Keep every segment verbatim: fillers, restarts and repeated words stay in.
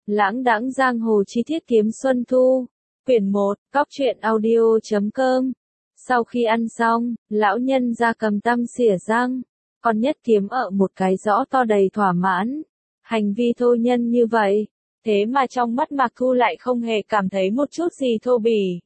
Lãng đãng giang hồ chi tiết kiếm xuân thu. Quyển một, cóc truyện audio chấm com. Sau khi ăn xong, lão nhân ra cầm tăm xỉa răng. Còn Nhất Kiếm ở một cái rõ to đầy thỏa mãn. Hành vi thô nhân như vậy. Thế mà trong mắt Mạc Thu lại không hề cảm thấy một chút gì thô bỉ.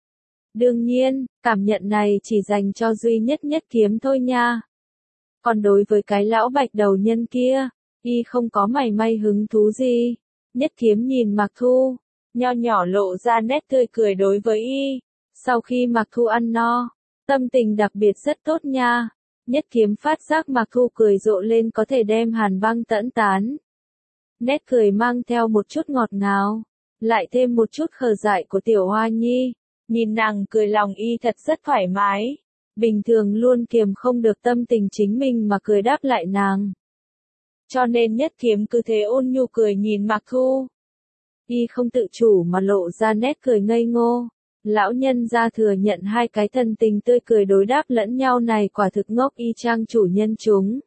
Đương nhiên, cảm nhận này chỉ dành cho duy nhất Nhất Kiếm thôi nha. Còn đối với cái lão bạch đầu nhân kia, y không có mảy may hứng thú gì. Nhất Kiếm nhìn Mạc Thu, nho nhỏ lộ ra nét tươi cười đối với y. Sau khi Mạc Thu ăn no, tâm tình đặc biệt rất tốt nha. Nhất Kiếm phát giác Mạc Thu cười rộ lên có thể đem hàn băng tẫn tán. Nét cười mang theo một chút ngọt ngào, lại thêm một chút khờ dại của tiểu hoa nhi. Nhìn nàng cười lòng y thật rất thoải mái. Bình thường luôn kiềm không được tâm tình chính mình mà cười đáp lại nàng. Cho nên Nhất Kiếm cứ thế ôn nhu cười nhìn Mạc Thu. Y không tự chủ mà lộ ra nét cười ngây ngô. Lão nhân ra thừa nhận hai cái thần tình tươi cười đối đáp lẫn nhau này quả thực ngốc y chang chủ nhân chúng.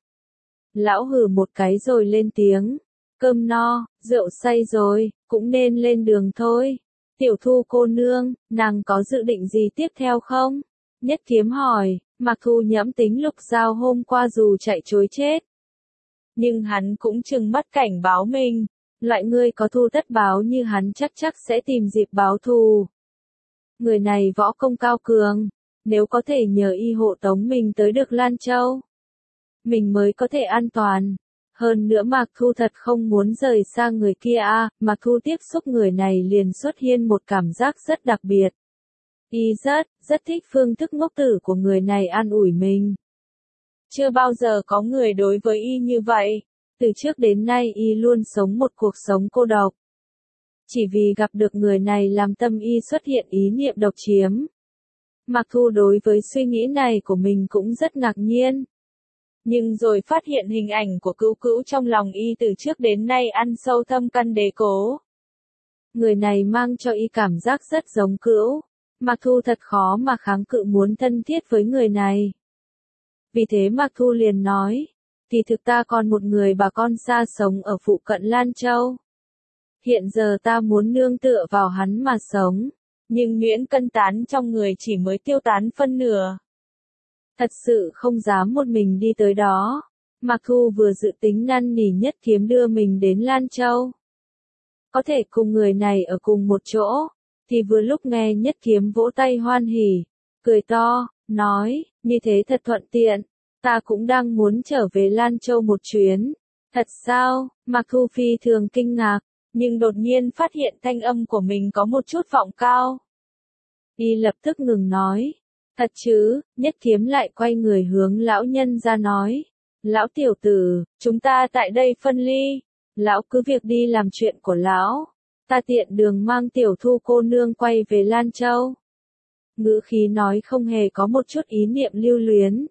Lão hừ một cái rồi lên tiếng. Cơm no, rượu say rồi, cũng nên lên đường thôi. Tiểu Thu cô nương, nàng có dự định gì tiếp theo không? Nhất Kiếm hỏi. Mạc Thu nhẫm tính Lục Giao hôm qua dù chạy chối chết. Nhưng hắn cũng trừng mắt cảnh báo mình. Loại người có thù tất báo như hắn chắc chắc sẽ tìm dịp báo thù. Người này võ công cao cường. Nếu có thể nhờ y hộ tống mình tới được Lan Châu, mình mới có thể an toàn. Hơn nữa Mạc Thu thật không muốn rời xa người kia à, Mạc Thu tiếp xúc người này liền xuất hiện một cảm giác rất đặc biệt. Y rất, rất thích phương thức ngốc tử của người này an ủi mình. Chưa bao giờ có người đối với y như vậy. Từ trước đến nay y luôn sống một cuộc sống cô độc. Chỉ vì gặp được người này làm tâm y xuất hiện ý niệm độc chiếm. Mạc Thu đối với suy nghĩ này của mình cũng rất ngạc nhiên. Nhưng rồi phát hiện hình ảnh của Cữu Cữu trong lòng y từ trước đến nay ăn sâu thâm căn đế cố. Người này mang cho y cảm giác rất giống Cữu. Mạc Thu thật khó mà kháng cự muốn thân thiết với người này. Vì thế Mạc Thu liền nói, thì thực ta còn một người bà con xa sống ở phụ cận Lan Châu. Hiện giờ ta muốn nương tựa vào hắn mà sống, nhưng nhuyễn cân tán trong người chỉ mới tiêu tán phân nửa. Thật sự không dám một mình đi tới đó. Mạc Thu vừa dự tính năn nỉ Nhất Kiếm đưa mình đến Lan Châu. Có thể cùng người này ở cùng một chỗ, thì vừa lúc nghe Nhất Kiếm vỗ tay hoan hỉ, cười to, nói, như thế thật thuận tiện, ta cũng đang muốn trở về Lan Châu một chuyến. Thật sao? Mạc Thu phi thường kinh ngạc, nhưng đột nhiên phát hiện thanh âm của mình có một chút vọng cao. Y lập tức ngừng nói. Thật chứ? Nhất Kiếm lại quay người hướng lão nhân ra nói. Lão tiểu tử, chúng ta tại đây phân ly. Lão cứ việc đi làm chuyện của lão. Ta tiện đường mang Tiểu Thu cô nương quay về Lan Châu. Ngữ khí nói không hề có một chút ý niệm lưu luyến.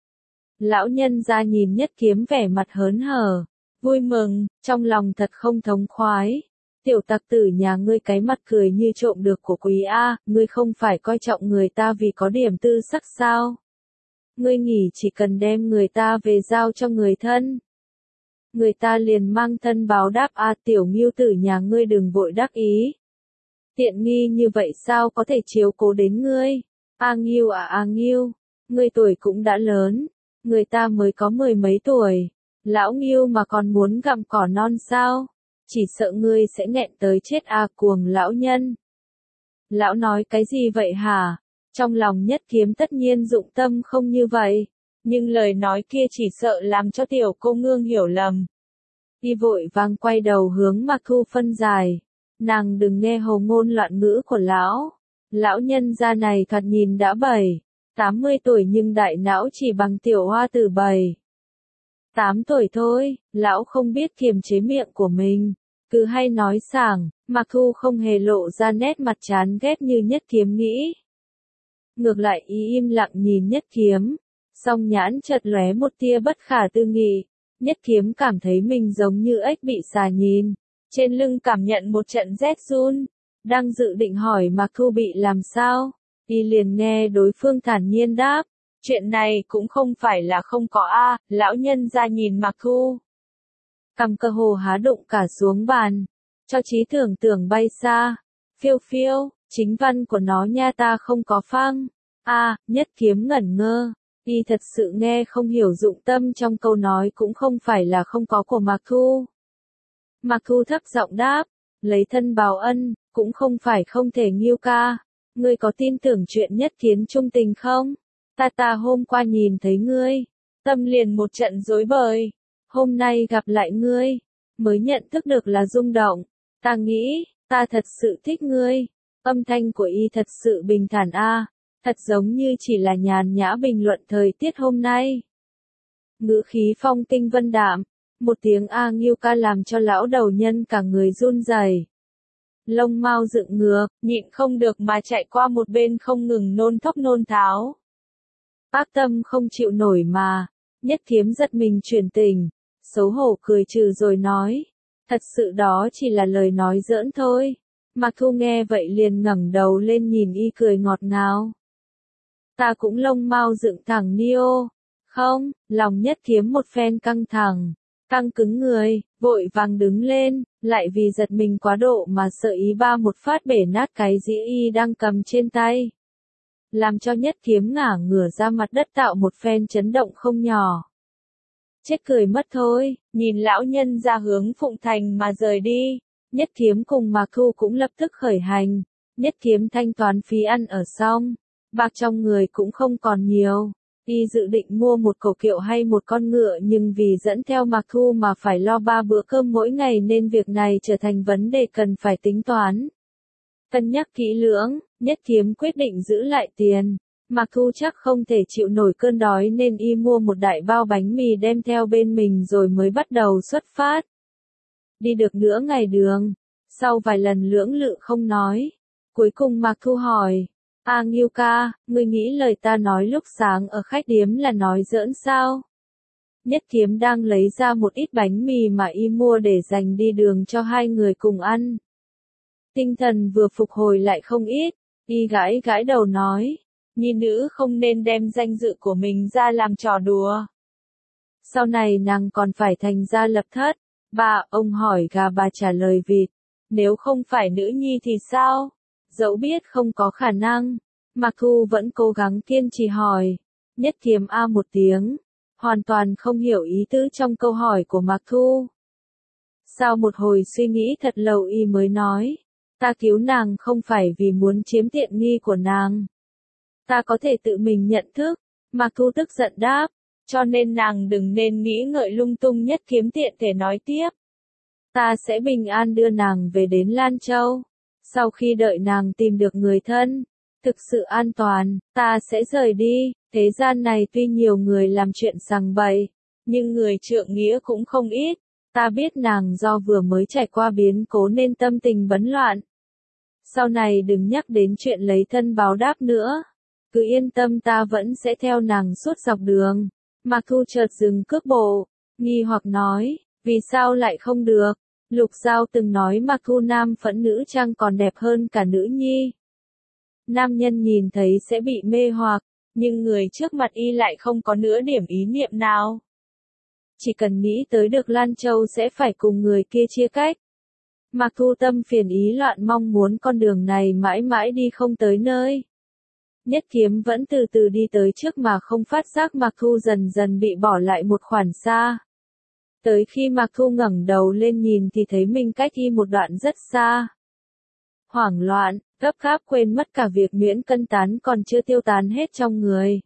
Lão nhân ra nhìn Nhất Kiếm vẻ mặt hớn hở, vui mừng, trong lòng thật không thống khoái. Tiểu tặc tử nhà ngươi cái mặt cười như trộm được của quý A, ngươi không phải coi trọng người ta vì có điểm tư sắc sao? Ngươi nghĩ chỉ cần đem người ta về giao cho người thân, người ta liền mang thân báo đáp A, tiểu Ngưu tử nhà ngươi đừng vội đắc ý. Tiện nghi như vậy sao có thể chiếu cố đến ngươi? A Ngưu à A Ngưu, ngươi tuổi cũng đã lớn, người ta mới có mười mấy tuổi, lão Ngưu mà còn muốn gặm cỏ non sao? Chỉ sợ ngươi sẽ nghẹn tới chết à, cuồng lão nhân. Lão nói cái gì vậy hả? Trong lòng Nhất Kiếm tất nhiên dụng tâm không như vậy, nhưng lời nói kia chỉ sợ làm cho tiểu cô nương hiểu lầm. Y vội vàng quay đầu hướng Mạc Thu phân giải. Nàng đừng nghe hồ ngôn loạn ngữ của lão. Lão nhân gia này thoạt nhìn đã bảy, tám mươi tuổi nhưng đại não chỉ bằng tiểu hoa tử bảy, tám tuổi thôi. Lão không biết kiềm chế miệng của mình, cứ hay nói sảng. Mạc Thu không hề lộ ra nét mặt chán ghét như Nhất Kiếm nghĩ. Ngược lại ý im lặng nhìn Nhất Kiếm, song nhãn chợt lóe một tia bất khả tư nghị. Nhất Kiếm cảm thấy mình giống như ếch bị xà nhìn, trên lưng cảm nhận một trận rét run, đang dự định hỏi Mạc Thu bị làm sao, y liền nghe đối phương thản nhiên đáp, chuyện này cũng không phải là không có a. Lão nhân ra nhìn Mạc Thu, cầm cơ hồ há đụng cả xuống bàn, cho trí tưởng tưởng bay xa. Phiêu phiêu, chính văn của nó nha ta không có phăng. A, Nhất Kiếm ngẩn ngơ. Y thật sự nghe không hiểu dụng tâm trong câu nói cũng không phải là không có của Mạc Thu. Mạc Thu thấp giọng đáp, lấy thân báo ân, cũng không phải không thể Nghiêu ca. Ngươi có tin tưởng chuyện Nhất Kiếm trung tình không? Ta ta hôm qua nhìn thấy ngươi, tâm liền một trận rối bời. Hôm nay gặp lại ngươi, mới nhận thức được là rung động. Ta nghĩ, ta thật sự thích ngươi. Âm thanh của y thật sự bình thản a, thật giống như chỉ là nhàn nhã bình luận thời tiết hôm nay. Ngữ khí phong kinh vân đạm, một tiếng a Nghiêu ca làm cho lão đầu nhân cả người run rẩy. Lông mao dựng ngược, nhịn không được mà chạy qua một bên không ngừng nôn thốc nôn tháo. Bác tâm không chịu nổi mà, Nhất Kiếm giật mình chuyển tình, xấu hổ cười trừ rồi nói, thật sự đó chỉ là lời nói giỡn thôi. Mạc Thu nghe vậy liền ngẩng đầu lên nhìn y cười ngọt ngào. Ta cũng lông mao dựng thẳng Nio. Không, lòng Nhất Kiếm một phen căng thẳng, căng cứng người, vội vàng đứng lên, lại vì giật mình quá độ mà sợ ý ba một phát bể nát cái dĩa y đang cầm trên tay. Làm cho Nhất Kiếm ngả ngửa ra mặt đất tạo một phen chấn động không nhỏ. Chết cười mất thôi, nhìn lão nhân ra hướng Phụng Thành mà rời đi. Nhất Kiếm cùng Mạc Thu cũng lập tức khởi hành. Nhất Kiếm thanh toán phí ăn ở xong, bạc trong người cũng không còn nhiều. Y dự định mua một cổ kiệu hay một con ngựa nhưng vì dẫn theo Mạc Thu mà phải lo ba bữa cơm mỗi ngày nên việc này trở thành vấn đề cần phải tính toán. Cân nhắc kỹ lưỡng, Nhất Kiếm quyết định giữ lại tiền. Mạc Thu chắc không thể chịu nổi cơn đói nên y mua một đại bao bánh mì đem theo bên mình rồi mới bắt đầu xuất phát. Đi được nửa ngày đường, sau vài lần lưỡng lự không nói, cuối cùng Mạc Thu hỏi, A Nghiêu ca, ngươi nghĩ lời ta nói lúc sáng ở khách điếm là nói giỡn sao? Nhất Kiếm đang lấy ra một ít bánh mì mà y mua để dành đi đường cho hai người cùng ăn. Tinh thần vừa phục hồi lại không ít, y gãi gãi đầu nói, nhi nữ không nên đem danh dự của mình ra làm trò đùa. Sau này nàng còn phải thành gia lập thất. Bà, ông hỏi gà bà trả lời vịt. Nếu không phải nữ nhi thì sao? Dẫu biết không có khả năng, Mạc Thu vẫn cố gắng kiên trì hỏi. Nhất Kiếm a một tiếng, hoàn toàn không hiểu ý tứ trong câu hỏi của Mạc Thu. Sau một hồi suy nghĩ thật lâu y mới nói, ta cứu nàng không phải vì muốn chiếm tiện nghi của nàng. Ta có thể tự mình nhận thức. Mạc Thu tức giận đáp, cho nên nàng đừng nên nghĩ ngợi lung tung. Nhất Kiếm tiện thể nói tiếp. Ta sẽ bình an đưa nàng về đến Lan Châu. Sau khi đợi nàng tìm được người thân, thực sự an toàn, ta sẽ rời đi. Thế gian này tuy nhiều người làm chuyện sằng bậy, nhưng người trượng nghĩa cũng không ít. Ta biết nàng do vừa mới trải qua biến cố nên tâm tình bấn loạn. Sau này đừng nhắc đến chuyện lấy thân báo đáp nữa. Cứ yên tâm, ta vẫn sẽ theo nàng suốt dọc đường. Mạc Thu chợt dừng cước bộ, nghi hoặc nói, vì sao lại không được? Lục Giao từng nói Mạc Thu nam phẫn nữ trang còn đẹp hơn cả nữ nhi. Nam nhân nhìn thấy sẽ bị mê hoặc, nhưng người trước mặt y lại không có nửa điểm ý niệm nào. Chỉ cần nghĩ tới được Lan Châu sẽ phải cùng người kia chia cách. Mạc Thu tâm phiền ý loạn, mong muốn con đường này mãi mãi đi không tới nơi. Nhất Kiếm vẫn từ từ đi tới trước mà không phát giác Mạc Thu dần dần bị bỏ lại một khoảng xa. Tới khi Mạc Thu ngẩng đầu lên nhìn thì thấy mình cách y một đoạn rất xa. Hoảng loạn, gấp gáp quên mất cả việc miễn cân tán còn chưa tiêu tán hết trong người.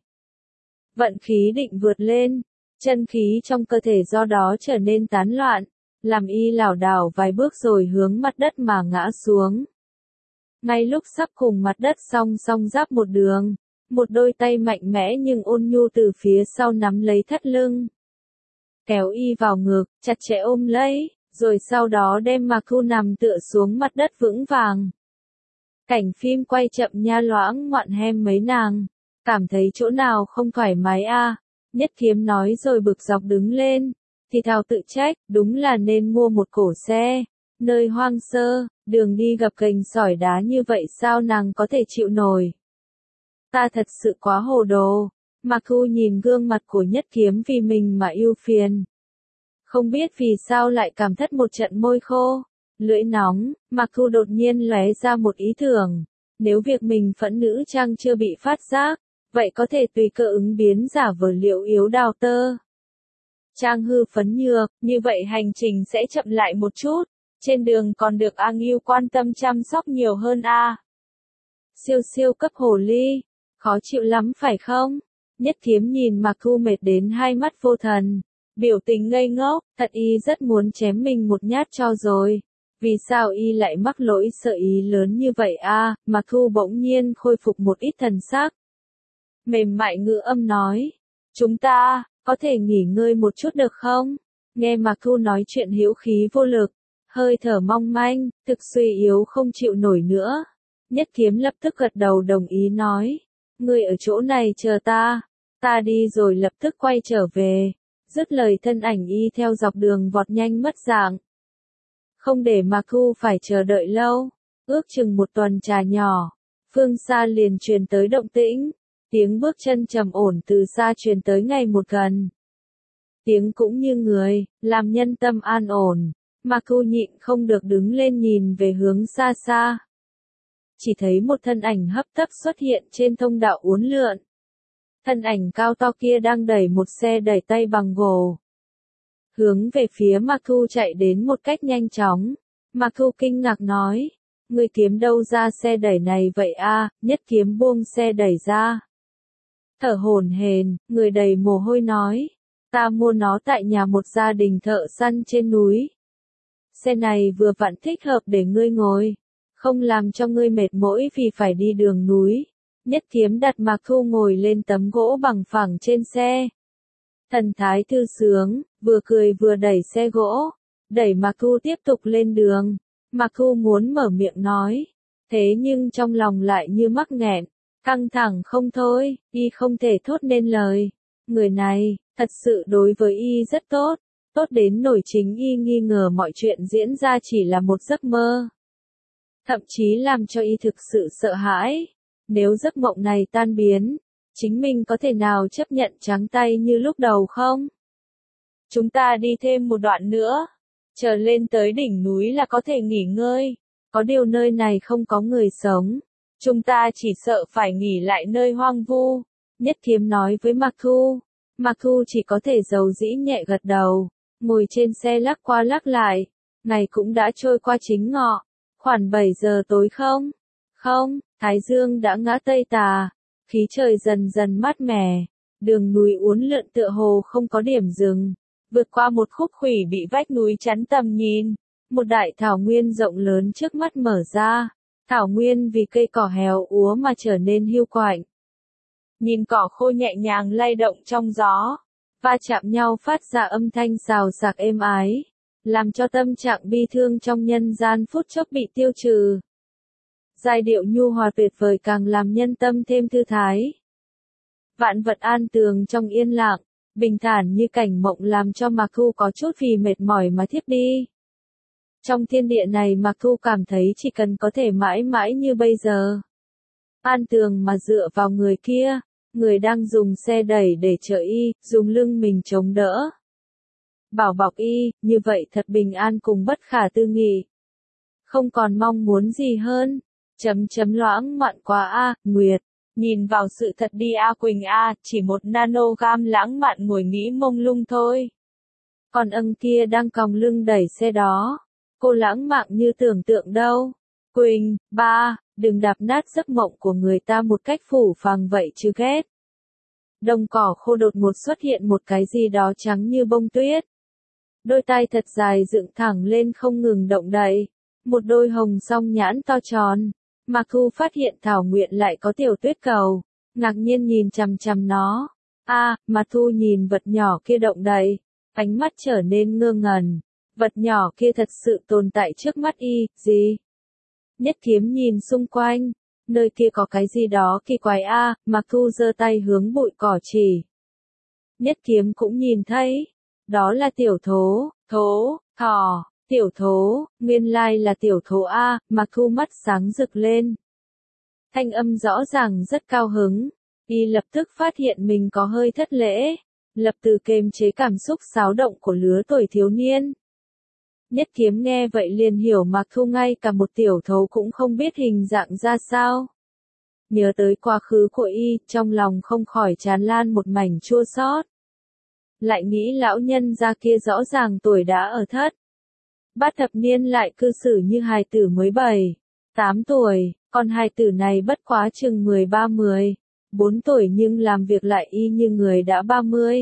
Vận khí định vượt lên, chân khí trong cơ thể do đó trở nên tán loạn, làm y lảo đảo vài bước rồi hướng mặt đất mà ngã xuống. Ngay lúc sắp cùng mặt đất song song giáp một đường, một đôi tay mạnh mẽ nhưng ôn nhu từ phía sau nắm lấy thắt lưng, kéo y vào ngực, chặt chẽ ôm lấy, rồi sau đó đem Mạc Thu nằm tựa xuống mặt đất vững vàng. Cảnh phim quay chậm nha, loãng ngoạn hem mấy nàng, cảm thấy chỗ nào không thoải mái a? À? Nhất Kiếm nói rồi bực dọc đứng lên, thì thào tự trách, đúng là nên mua một cổ xe. Nơi hoang sơ, đường đi gập ghềnh sỏi đá như vậy sao nàng có thể chịu nổi? Ta thật sự quá hồ đồ. Mạc Thu nhìn gương mặt của Nhất Kiếm vì mình mà ưu phiền. Không biết vì sao lại cảm thất một trận môi khô. Lưỡi nóng, Mặc Thu đột nhiên lóe ra một ý tưởng. Nếu việc mình phẫn nữ trang chưa bị phát giác, vậy có thể tùy cơ ứng biến giả vờ Liễu Yếu đào tơ. Trang hư phấn nhược, như vậy hành trình sẽ chậm lại một chút. Trên đường còn được A Ngưu quan tâm chăm sóc nhiều hơn a. Siêu siêu cấp hồ ly, khó chịu lắm phải không? Nhất Thiếm nhìn Mặc Thu mệt đến hai mắt vô thần, biểu tình ngây ngốc, thật y rất muốn chém mình một nhát cho rồi. Vì sao y lại mắc lỗi sợ ý lớn như vậy a? Mặc Thu bỗng nhiên khôi phục một ít thần sắc. Mềm mại ngữ âm nói, chúng ta, có thể nghỉ ngơi một chút được không? Nghe Mặc Thu nói chuyện hữu khí vô lực, hơi thở mong manh, thực suy yếu không chịu nổi nữa. Nhất Thiếm lập tức gật đầu đồng ý nói, ngươi ở chỗ này chờ ta, ta đi rồi lập tức quay trở về. Dứt lời thân ảnh y theo dọc đường vọt nhanh mất dạng. Không để Mặc Thu phải chờ đợi lâu, ước chừng một tuần trà nhỏ, phương xa liền truyền tới động tĩnh, tiếng bước chân trầm ổn từ xa truyền tới ngày một gần. Tiếng cũng như người, làm nhân tâm an ổn, Mặc Thu nhịn không được đứng lên nhìn về hướng xa xa. Chỉ thấy một thân ảnh hấp tấp xuất hiện trên thông đạo uốn lượn. Thân ảnh cao to kia đang đẩy một xe đẩy tay bằng gỗ. Hướng về phía Mặc Thu chạy đến một cách nhanh chóng. Mặc Thu kinh ngạc nói, ngươi kiếm đâu ra xe đẩy này vậy a? Nhất Kiếm buông xe đẩy ra. Thở hổn hển, người đầy mồ hôi nói, ta mua nó tại nhà một gia đình thợ săn trên núi. Xe này vừa vặn thích hợp để ngươi ngồi, không làm cho ngươi mệt mỏi vì phải đi đường núi. Nhất Kiếm đặt Mặc Thu ngồi lên tấm gỗ bằng phẳng trên xe. Thần thái thư sướng, vừa cười vừa đẩy xe gỗ, đẩy Mặc Thu tiếp tục lên đường. Mặc Thu muốn mở miệng nói, thế nhưng trong lòng lại như mắc nghẹn, căng thẳng không thôi, y không thể thốt nên lời. Người này, thật sự đối với y rất tốt, tốt đến nỗi chính y nghi ngờ mọi chuyện diễn ra chỉ là một giấc mơ. Thậm chí làm cho y thực sự sợ hãi, nếu giấc mộng này tan biến, chính mình có thể nào chấp nhận trắng tay như lúc đầu không? Chúng ta đi thêm một đoạn nữa, chờ lên tới đỉnh núi là có thể nghỉ ngơi, có điều nơi này không có người sống, chúng ta chỉ sợ phải nghỉ lại nơi hoang vu. Nhất Thiếm nói với Mặc Thu, Mặc Thu chỉ có thể dầu dĩ nhẹ gật đầu, ngồi trên xe lắc qua lắc lại, ngày cũng đã trôi qua chính ngọ, khoảng bảy giờ tối không? Không, Thái Dương đã ngã tây tà, khí trời dần dần mát mẻ, đường núi uốn lượn tựa hồ không có điểm dừng, vượt qua một khúc khuỷu bị vách núi chắn tầm nhìn, một đại thảo nguyên rộng lớn trước mắt mở ra, thảo nguyên vì cây cỏ héo úa mà trở nên hiu quạnh. Nhìn cỏ khô nhẹ nhàng lay động trong gió, va chạm nhau phát ra âm thanh xào xạc êm ái, làm cho tâm trạng bi thương trong nhân gian phút chốc bị tiêu trừ. Giai điệu nhu hòa tuyệt vời càng làm nhân tâm thêm thư thái. Vạn vật an tường trong yên lặng, bình thản như cảnh mộng làm cho Mặc Thu có chút vì mệt mỏi mà thiếp đi. Trong thiên địa này Mặc Thu cảm thấy chỉ cần có thể mãi mãi như bây giờ. An tường mà dựa vào người kia, người đang dùng xe đẩy để chở y, dùng lưng mình chống đỡ. Bảo bọc y, như vậy thật bình an cùng bất khả tư nghị. Không còn mong muốn gì hơn. Chấm chấm loãng mạn quá a, Nguyệt. Nhìn vào sự thật đi a Quỳnh a, chỉ một nanogam lãng mạn ngồi nghĩ mông lung thôi. Còn âng kia đang còng lưng đẩy xe đó. Cô lãng mạn như tưởng tượng đâu. Quỳnh, ba, đừng đạp nát giấc mộng của người ta một cách phủ phàng vậy chứ ghét. Đồng cỏ khô đột ngột xuất hiện một cái gì đó trắng như bông tuyết. Đôi tai thật dài dựng thẳng lên không ngừng động đậy. Một đôi hồng song nhãn to tròn. Mặc Thu phát hiện thảo nguyện lại có tiểu tuyết cầu, ngạc nhiên nhìn chằm chằm nó. A, à, Mặc Thu nhìn vật nhỏ kia động đậy, ánh mắt trở nên ngơ ngẩn. Vật nhỏ kia thật sự tồn tại trước mắt y, gì? Nhất Thiếm nhìn xung quanh, nơi kia có cái gì đó kỳ quái a, à, Mặc Thu giơ tay hướng bụi cỏ chỉ. Nhất Thiếm cũng nhìn thấy, đó là tiểu thố, thố, thỏ. Tiểu thố, nguyên lai là tiểu thố A, Mặc Thu mắt sáng rực lên. Thanh âm rõ ràng rất cao hứng, y lập tức phát hiện mình có hơi thất lễ, lập tức kiềm chế cảm xúc xáo động của lứa tuổi thiếu niên. Nhất Kiếm nghe vậy liền hiểu Mạc Thu ngay cả một tiểu thấu cũng không biết hình dạng ra sao. Nhớ tới quá khứ của y, trong lòng không khỏi tràn lan một mảnh chua xót. Lại nghĩ lão nhân gia kia rõ ràng tuổi đã ở thất bát thập niên lại cư xử như hài tử mới bảy, tám tuổi, còn hài tử này bất quá chừng mười ba mười, bốn tuổi nhưng làm việc lại y như người đã ba mươi,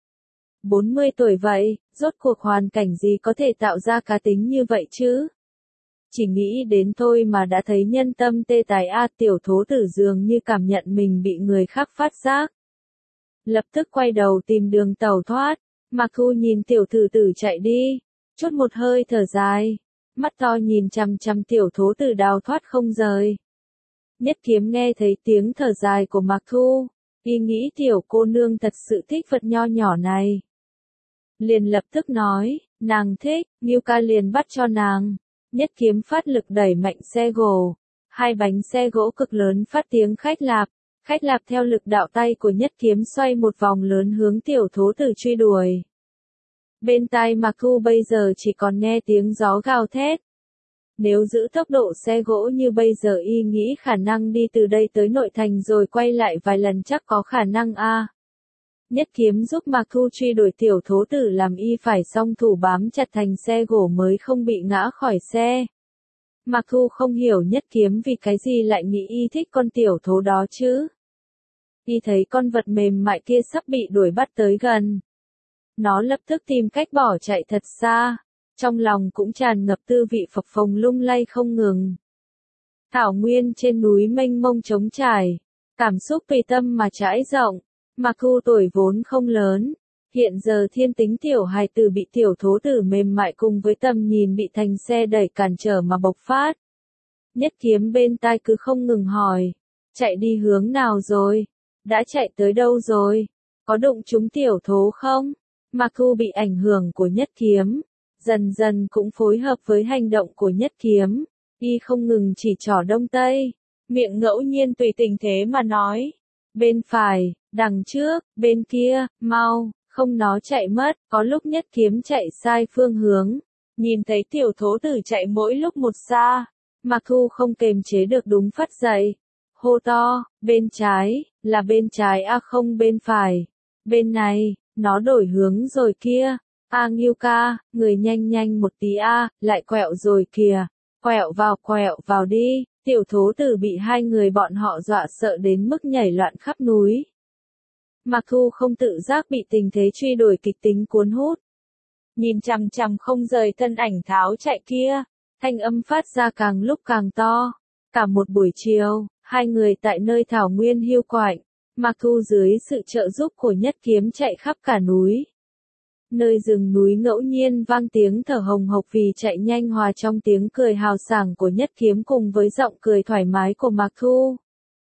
bốn mươi tuổi vậy, rốt cuộc hoàn cảnh gì có thể tạo ra cá tính như vậy chứ? Chỉ nghĩ đến thôi mà đã thấy nhân tâm tê tái a, tiểu thố tử dường như cảm nhận mình bị người khác phát giác. Lập tức quay đầu tìm đường tẩu thoát, Mạc Thu nhìn tiểu thử tử chạy đi, chút một hơi thở dài, mắt to nhìn chằm chằm tiểu thố tử đào thoát không rời. Nhất Kiếm nghe thấy tiếng thở dài của Mạc Thu, y nghĩ tiểu cô nương thật sự thích vật nho nhỏ này. Liền lập tức nói, nàng thích, Ngưu ca liền bắt cho nàng. Nhất Kiếm phát lực đẩy mạnh xe gỗ, hai bánh xe gỗ cực lớn phát tiếng khách lạp, khách lạp theo lực đạo tay của Nhất Kiếm xoay một vòng lớn hướng tiểu thố tử truy đuổi. Bên tai Mạc Thu bây giờ chỉ còn nghe tiếng gió gào thét. Nếu giữ tốc độ xe gỗ như bây giờ y nghĩ khả năng đi từ đây tới nội thành rồi quay lại vài lần chắc có khả năng a. Nhất Kiếm giúp Mạc Thu truy đuổi tiểu thố tử làm y phải song thủ bám chặt thành xe gỗ mới không bị ngã khỏi xe. Mạc Thu không hiểu Nhất Kiếm vì cái gì lại nghĩ y thích con tiểu thố đó chứ. Y thấy con vật mềm mại kia sắp bị đuổi bắt tới gần. Nó lập tức tìm cách bỏ chạy thật xa, trong lòng cũng tràn ngập tư vị phập phồng lung lay không ngừng. Thảo nguyên trên núi mênh mông trống trải, cảm xúc tùy tâm mà trải rộng. Mạc Thu tuổi vốn không lớn, hiện giờ thiên tính tiểu hài tử bị tiểu thố tử mềm mại cùng với tầm nhìn bị thành xe đẩy cản trở mà bộc phát. Nhất Kiếm bên tai cứ không ngừng hỏi, chạy đi hướng nào rồi? Đã chạy tới đâu rồi? Có đụng trúng tiểu thố không? Mạc Thu bị ảnh hưởng của Nhất Kiếm, dần dần cũng phối hợp với hành động của Nhất Kiếm, y không ngừng chỉ trỏ đông tây, miệng ngẫu nhiên tùy tình thế mà nói. Bên phải, đằng trước, bên kia, mau, không nó chạy mất, có lúc Nhất Kiếm chạy sai phương hướng, nhìn thấy tiểu thố tử chạy mỗi lúc một xa, Mạc Thu không kềm chế được đúng phát dậy, hô to, bên trái, là bên trái a không bên phải, bên này, nó đổi hướng rồi kia, a Ngưu ca, người nhanh nhanh một tí a, lại quẹo rồi kìa, quẹo vào quẹo vào đi. Tiểu thố tử bị hai người bọn họ dọa sợ đến mức nhảy loạn khắp núi. Mạc Thu không tự giác bị tình thế truy đuổi kịch tính cuốn hút. Nhìn chằm chằm không rời thân ảnh tháo chạy kia, thanh âm phát ra càng lúc càng to. Cả một buổi chiều, hai người tại nơi thảo nguyên hiu quạnh, Mạc Thu dưới sự trợ giúp của Nhất Kiếm chạy khắp cả núi. Nơi rừng núi ngẫu nhiên vang tiếng thở hồng hộc vì chạy nhanh hòa trong tiếng cười hào sảng của Nhất Kiếm cùng với giọng cười thoải mái của Mạc Thu.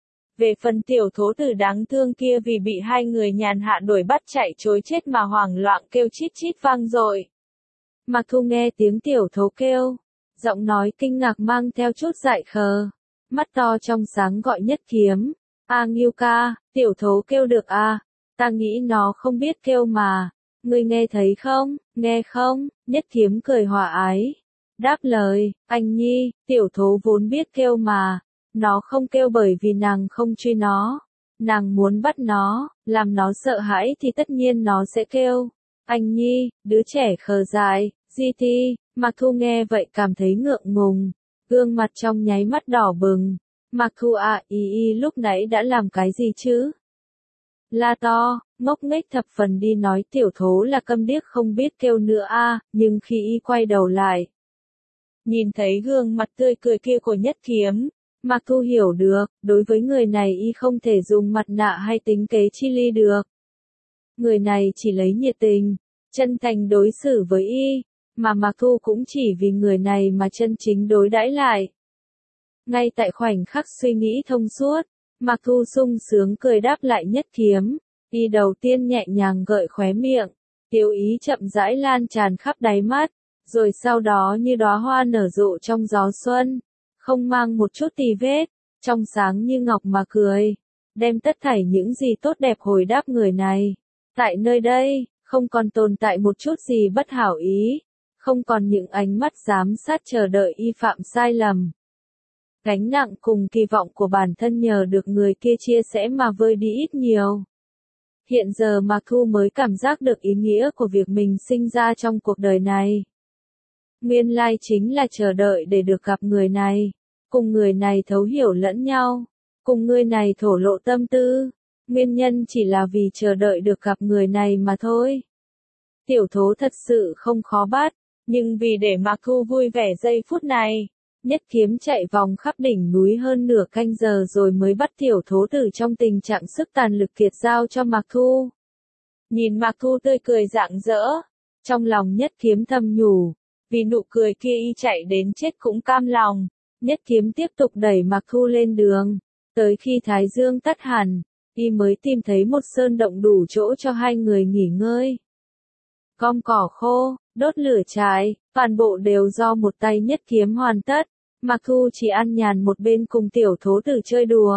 Về phần tiểu thố tử đáng thương kia vì bị hai người nhàn hạ đuổi bắt chạy trối chết mà hoảng loạn kêu chít chít vang dội. Mạc Thu nghe tiếng tiểu thố kêu, giọng nói kinh ngạc mang theo chút dại khờ, mắt to trong sáng gọi Nhất Kiếm, a Ngưu ca, tiểu thố kêu được à, ta nghĩ nó không biết kêu mà. Ngươi nghe thấy không, nghe không? Nhất Kiếm cười hòa ái. Đáp lời, anh nhi, tiểu thố vốn biết kêu mà. Nó không kêu bởi vì nàng không truy nó. Nàng muốn bắt nó, làm nó sợ hãi thì tất nhiên nó sẽ kêu. Anh nhi, đứa trẻ khờ dại, di thi. Mạc Thu nghe vậy cảm thấy ngượng ngùng. Gương mặt trong nháy mắt đỏ bừng. Mạc Thu à, y y lúc nãy đã làm cái gì chứ? La to, ngốc nghếch thập phần đi nói tiểu thố là câm điếc không biết kêu nữa a, nhưng khi y quay đầu lại, nhìn thấy gương mặt tươi cười kia của Nhất Kiếm, Mạc Thu hiểu được, đối với người này y không thể dùng mặt nạ hay tính kế chi ly được. Người này chỉ lấy nhiệt tình, chân thành đối xử với y, mà Mạc Thu cũng chỉ vì người này mà chân chính đối đãi lại. Ngay tại khoảnh khắc suy nghĩ thông suốt, Mạc Thu sung sướng cười đáp lại Nhất Kiếm, y đầu tiên nhẹ nhàng gợi khóe miệng, tiêu ý chậm rãi lan tràn khắp đáy mắt, rồi sau đó như đóa hoa nở rộ trong gió xuân, không mang một chút tì vết, trong sáng như ngọc mà cười, đem tất thảy những gì tốt đẹp hồi đáp người này. Tại nơi đây, không còn tồn tại một chút gì bất hảo ý, không còn những ánh mắt giám sát chờ đợi y phạm sai lầm. Gánh nặng cùng kỳ vọng của bản thân nhờ được người kia chia sẻ mà vơi đi ít nhiều. Hiện giờ Mạc Thu mới cảm giác được ý nghĩa của việc mình sinh ra trong cuộc đời này. Nguyên lai chính là chờ đợi để được gặp người này, cùng người này thấu hiểu lẫn nhau, cùng người này thổ lộ tâm tư. Nguyên nhân chỉ là vì chờ đợi được gặp người này mà thôi. Tiểu thố thật sự không khó bắt, nhưng vì để Mạc Thu vui vẻ giây phút này, Nhất Kiếm chạy vòng khắp đỉnh núi hơn nửa canh giờ rồi mới bắt tiểu thố từ trong tình trạng sức tàn lực kiệt giao cho Mạc Thu. Nhìn Mạc Thu tươi cười rạng rỡ, trong lòng Nhất Kiếm thầm nhủ, vì nụ cười kia y chạy đến chết cũng cam lòng. Nhất Kiếm tiếp tục đẩy Mạc Thu lên đường, tới khi thái dương tắt hẳn, y mới tìm thấy một sơn động đủ chỗ cho hai người nghỉ ngơi. Gom cỏ khô, đốt lửa cháy, toàn bộ đều do một tay Nhất Kiếm hoàn tất. Mạc Thu chỉ ăn nhàn một bên cùng tiểu thố tử chơi đùa.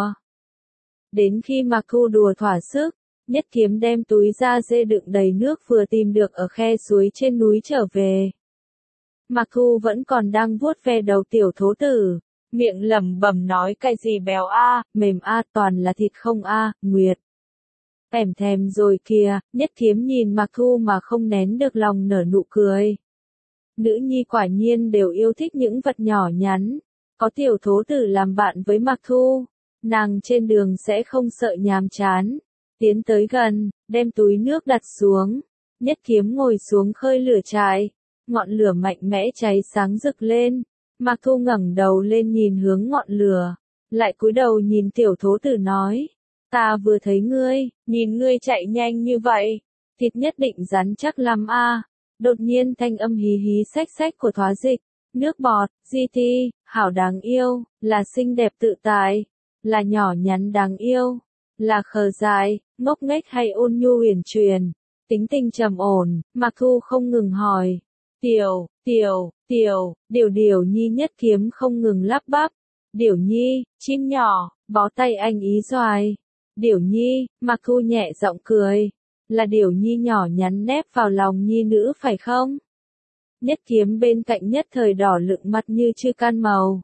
Đến khi Mạc Thu đùa thỏa sức, Nhất Kiếm đem túi da dê đựng đầy nước vừa tìm được ở khe suối trên núi trở về. Mạc Thu vẫn còn đang vuốt ve đầu tiểu thố tử, miệng lẩm bẩm nói cái gì béo a, mềm a, toàn là thịt không a, Nguyệt. Thèm thèm rồi kìa. Nhất Kiếm nhìn Mạc Thu mà không nén được lòng nở nụ cười. Nữ nhi quả nhiên đều yêu thích những vật nhỏ nhắn, có tiểu thố tử làm bạn với Mạc Thu, nàng trên đường sẽ không sợ nhàm chán. Tiến tới gần, đem túi nước đặt xuống, Nhất Kiếm ngồi xuống khơi lửa trại, ngọn lửa mạnh mẽ cháy sáng rực lên. Mạc Thu ngẩng đầu lên nhìn hướng ngọn lửa, lại cúi đầu nhìn tiểu thố tử nói, ta vừa thấy ngươi, nhìn ngươi chạy nhanh như vậy, thịt nhất định rắn chắc lắm a. Đột nhiên thanh âm hí hí xách xách của Thoá Dịch, nước bọt, gi ti, hảo đáng yêu, là xinh đẹp tự tại, là nhỏ nhắn đáng yêu, là khờ dại, ngốc nghếch hay ôn nhu uyển chuyển, tính tình trầm ổn. Mạc Thu không ngừng hỏi, tiểu, tiểu, tiểu, điều điều nhi. Nhất Kiếm không ngừng lắp bắp, Điểu nhi, chim nhỏ, bó tay anh ý doài. Điểu nhi. Mạc Thu nhẹ giọng cười, là Điểu nhi nhỏ nhắn nép vào lòng nhi nữ phải không? Nhất Kiếm bên cạnh nhất thời đỏ lựng mặt như chưa can màu.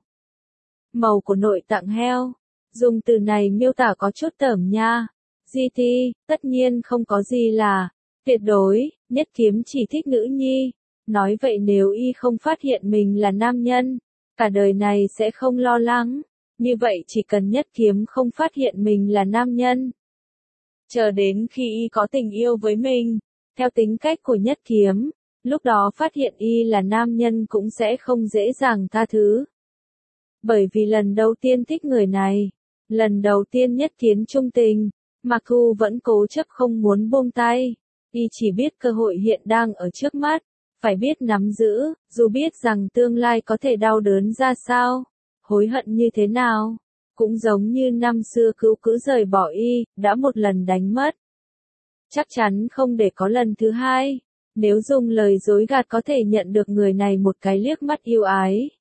Màu của nội tạng heo, dùng từ này miêu tả có chút tởm nha. gi ti, tất nhiên không có gì là tuyệt đối. Nhất Kiếm chỉ thích nữ nhi, nói vậy nếu y không phát hiện mình là nam nhân, cả đời này sẽ không lo lắng. Như vậy chỉ cần Nhất Kiếm không phát hiện mình là nam nhân, chờ đến khi y có tình yêu với mình, theo tính cách của Nhất Kiếm, lúc đó phát hiện y là nam nhân cũng sẽ không dễ dàng tha thứ. Bởi vì lần đầu tiên thích người này, lần đầu tiên nhất kiến trung tình, Mạc Thu vẫn cố chấp không muốn buông tay. Y chỉ biết cơ hội hiện đang ở trước mắt, phải biết nắm giữ, dù biết rằng tương lai có thể đau đớn ra sao, hối hận như thế nào, cũng giống như năm xưa Cữu Cữ rời bỏ y, đã một lần đánh mất, chắc chắn không để có lần thứ hai. Nếu dùng lời dối gạt có thể nhận được người này một cái liếc mắt yêu ái,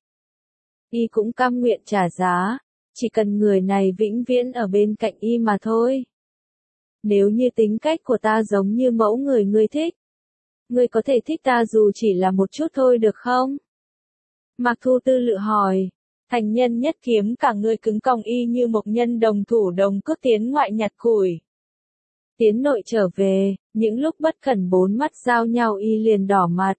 y cũng cam nguyện trả giá, chỉ cần người này vĩnh viễn ở bên cạnh y mà thôi. Nếu như tính cách của ta giống như mẫu người ngươi thích, ngươi có thể thích ta dù chỉ là một chút thôi được không? Mạc Thu tư lự hỏi. Thành nhân Nhất Kiếm cả người cứng còng y như một nhân đồng thủ đồng cước tiến ngoại nhặt củi. Tiến nội trở về, những lúc bất cẩn bốn mắt giao nhau y liền đỏ mặt.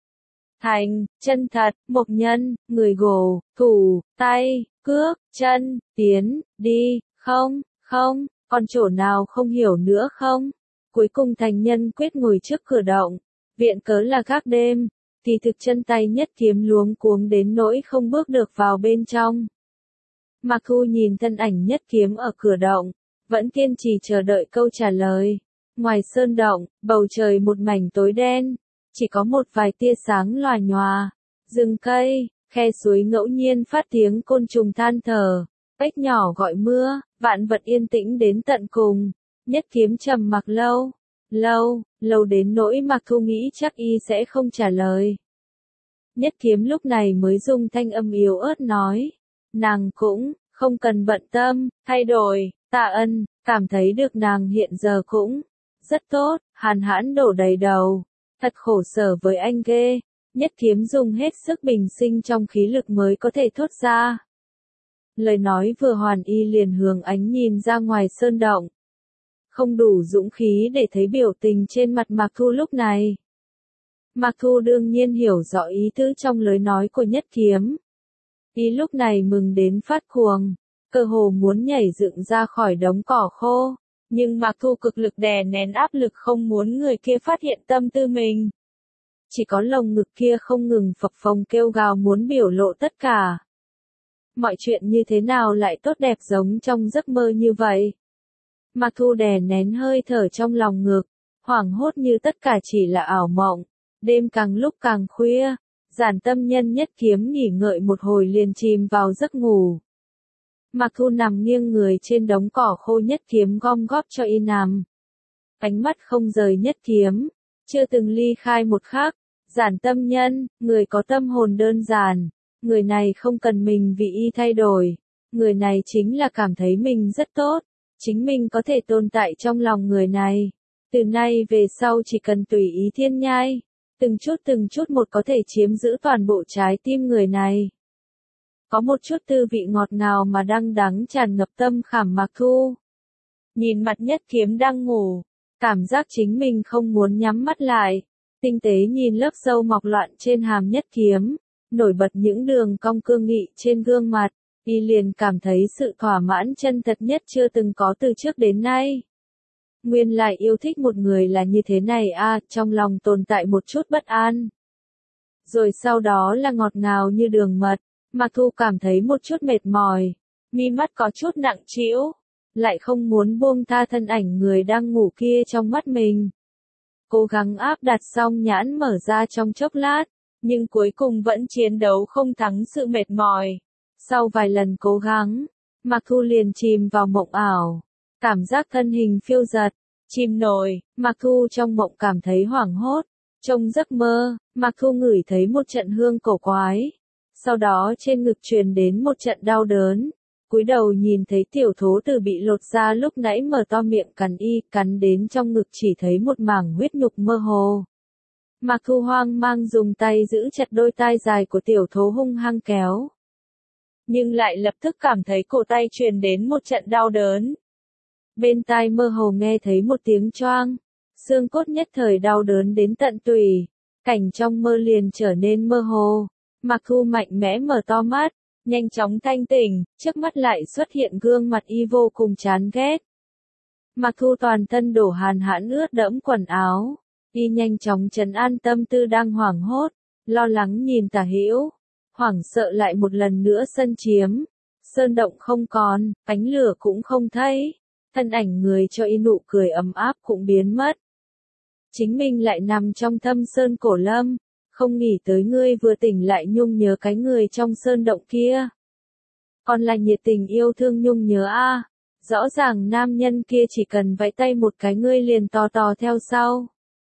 Thành, chân thật, mộc nhân, người gồ, thủ, tay, cước, chân, tiến, đi, không, không, còn chỗ nào không hiểu nữa không? Cuối cùng thành nhân quyết ngồi trước cửa động, viện cớ là gác đêm, thì thực chân tay Nhất Kiếm luống cuống đến nỗi không bước được vào bên trong. Mạc Thu nhìn thân ảnh Nhất Kiếm ở cửa động, vẫn kiên trì chờ đợi câu trả lời. Ngoài sơn động, bầu trời một mảnh tối đen, chỉ có một vài tia sáng lòa nhòa, rừng cây, khe suối ngẫu nhiên phát tiếng côn trùng than thở, ếch nhỏ gọi mưa, vạn vật yên tĩnh đến tận cùng. Nhất Kiếm trầm mặc lâu, lâu, lâu đến nỗi Mạc Thu nghĩ chắc y sẽ không trả lời. Nhất Kiếm lúc này mới dùng thanh âm yếu ớt nói, nàng cũng không cần bận tâm, thay đổi. Tạ Ân cảm thấy được nàng hiện giờ cũng rất tốt. Hàn Hãn đổ đầy đầu, thật khổ sở với anh ghê. Nhất kiếm dùng hết sức bình sinh trong khí lực mới có thể thốt ra. Lời nói vừa hoàn y liền hướng ánh nhìn ra ngoài sơn động. Không đủ dũng khí để thấy biểu tình trên mặt Mạc Thu lúc này. Mạc Thu đương nhiên hiểu rõ ý tứ trong lời nói của Nhất Kiếm. Y lúc này mừng đến phát cuồng, cơ hồ muốn nhảy dựng ra khỏi đống cỏ khô, nhưng Mạc Thu cực lực đè nén áp lực không muốn người kia phát hiện tâm tư mình. Chỉ có lồng ngực kia không ngừng phập phồng kêu gào muốn biểu lộ tất cả. Mọi chuyện như thế nào lại tốt đẹp giống trong giấc mơ như vậy? Mạc Thu đè nén hơi thở trong lòng ngực, hoảng hốt như tất cả chỉ là ảo mộng. Đêm càng lúc càng khuya, Giản Tâm Nhân Nhất Kiếm nghỉ ngợi một hồi liền chìm vào giấc ngủ. Mạc Thu nằm nghiêng người trên đống cỏ khô, Nhất Kiếm gom góp cho y nằm. Ánh mắt không rời Nhất Kiếm, chưa từng ly khai một khắc. Giản Tâm Nhân, người có tâm hồn đơn giản, người này không cần mình vì y thay đổi, người này chính là cảm thấy mình rất tốt, chính mình có thể tồn tại trong lòng người này. Từ nay về sau chỉ cần tùy ý thiên nhai, từng chút từng chút một có thể chiếm giữ toàn bộ trái tim người này. Có một chút tư vị ngọt ngào mà đắng đắng tràn ngập tâm khảm Mạc Thu. Nhìn mặt Nhất Kiếm đang ngủ, cảm giác chính mình không muốn nhắm mắt lại. Tinh tế nhìn lớp râu mọc loạn trên hàm Nhất Kiếm, nổi bật những đường cong cương nghị trên gương mặt, y liền cảm thấy sự thỏa mãn chân thật nhất chưa từng có từ trước đến nay. Nguyên lại yêu thích một người là như thế này a, trong lòng tồn tại một chút bất an. Rồi sau đó là ngọt ngào như đường mật, Mạc Thu cảm thấy một chút mệt mỏi, mi mắt có chút nặng trĩu, lại không muốn buông tha thân ảnh người đang ngủ kia trong mắt mình. Cố gắng áp đặt xong nhãn mở ra trong chốc lát, nhưng cuối cùng vẫn chiến đấu không thắng sự mệt mỏi. Sau vài lần cố gắng, Mạc Thu liền chìm vào mộng ảo, cảm giác thân hình phiêu dật, chìm nổi. Mạc Thu trong mộng cảm thấy hoảng hốt, trong giấc mơ, Mạc Thu ngửi thấy một trận hương cổ quái, sau đó trên ngực truyền đến một trận đau đớn. Cúi đầu nhìn thấy tiểu thố tử bị lột ra lúc nãy mở to miệng cắn y, cắn đến trong ngực chỉ thấy một mảng huyết nhục mơ hồ. Mạc Thu hoang mang dùng tay giữ chặt đôi tai dài của tiểu thố hung hăng kéo. Nhưng lại lập tức cảm thấy cổ tay truyền đến một trận đau đớn. Bên tai mơ hồ nghe thấy một tiếng choang, xương cốt nhất thời đau đớn đến tận tủy, cảnh trong mơ liền trở nên mơ hồ. Mạc Thu mạnh mẽ mở to mắt, nhanh chóng thanh tỉnh, trước mắt lại xuất hiện gương mặt y vô cùng chán ghét. Mạc Thu toàn thân đổ hàn hãn ướt đẫm quần áo, y nhanh chóng trấn an tâm tư đang hoảng hốt, lo lắng nhìn tả hữu, hoảng sợ lại một lần nữa xâm chiếm. Sơn động không còn, ánh lửa cũng không thấy, thân ảnh người cho y nụ cười ấm áp cũng biến mất. Chính mình lại nằm trong thâm sơn cổ lâm. Không nghĩ tới ngươi vừa tỉnh lại nhung nhớ cái người trong sơn động kia. Còn là nhiệt tình yêu thương nhung nhớ a. Rõ ràng nam nhân kia chỉ cần vẫy tay một cái ngươi liền tò tò theo sau.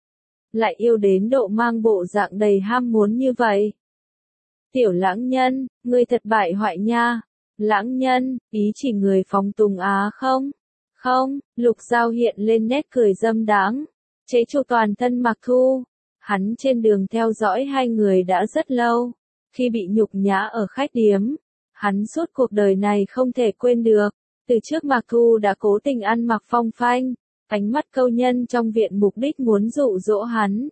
Lại yêu đến độ mang bộ dạng đầy ham muốn như vậy. Tiểu lãng nhân, ngươi thật bại hoại nha. Lãng nhân, ý chỉ người phóng túng á không? Không, Lục Giao hiện lên nét cười dâm đáng, chế trụ toàn thân Mạc Thu. Hắn trên đường theo dõi hai người đã rất lâu, khi bị nhục nhã ở khách điếm, hắn suốt cuộc đời này không thể quên được. Từ trước Mạc Thu đã cố tình ăn mặc phong phanh, ánh mắt câu nhân trong viện mục đích muốn dụ dỗ hắn.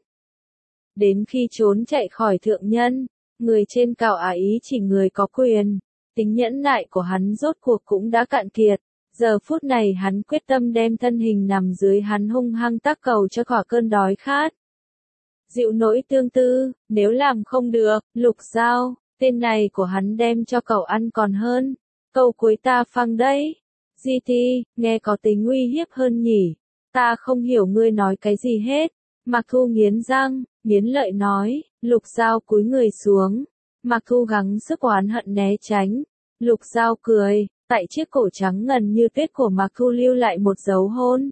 Đến khi trốn chạy khỏi thượng nhân, người trên cao ái ý chỉ người có quyền, tính nhẫn nại của hắn rốt cuộc cũng đã cạn kiệt. Giờ phút này hắn quyết tâm đem thân hình nằm dưới hắn hung hăng tác cầu cho khỏi cơn đói khát. Dịu nỗi tương tư, nếu làm không được, Lục Giao, tên này của hắn đem cho cậu ăn còn hơn. Câu cuối ta phăng đấy. Di Ti, nghe có tính uy hiếp hơn nhỉ. Ta không hiểu ngươi nói cái gì hết. Mạc Thu nghiến răng, nghiến lợi nói. Lục Giao cúi người xuống. Mạc Thu gắng sức oán hận né tránh. Lục Giao cười, tại chiếc cổ trắng ngần như tuyết của Mạc Thu lưu lại một dấu hôn.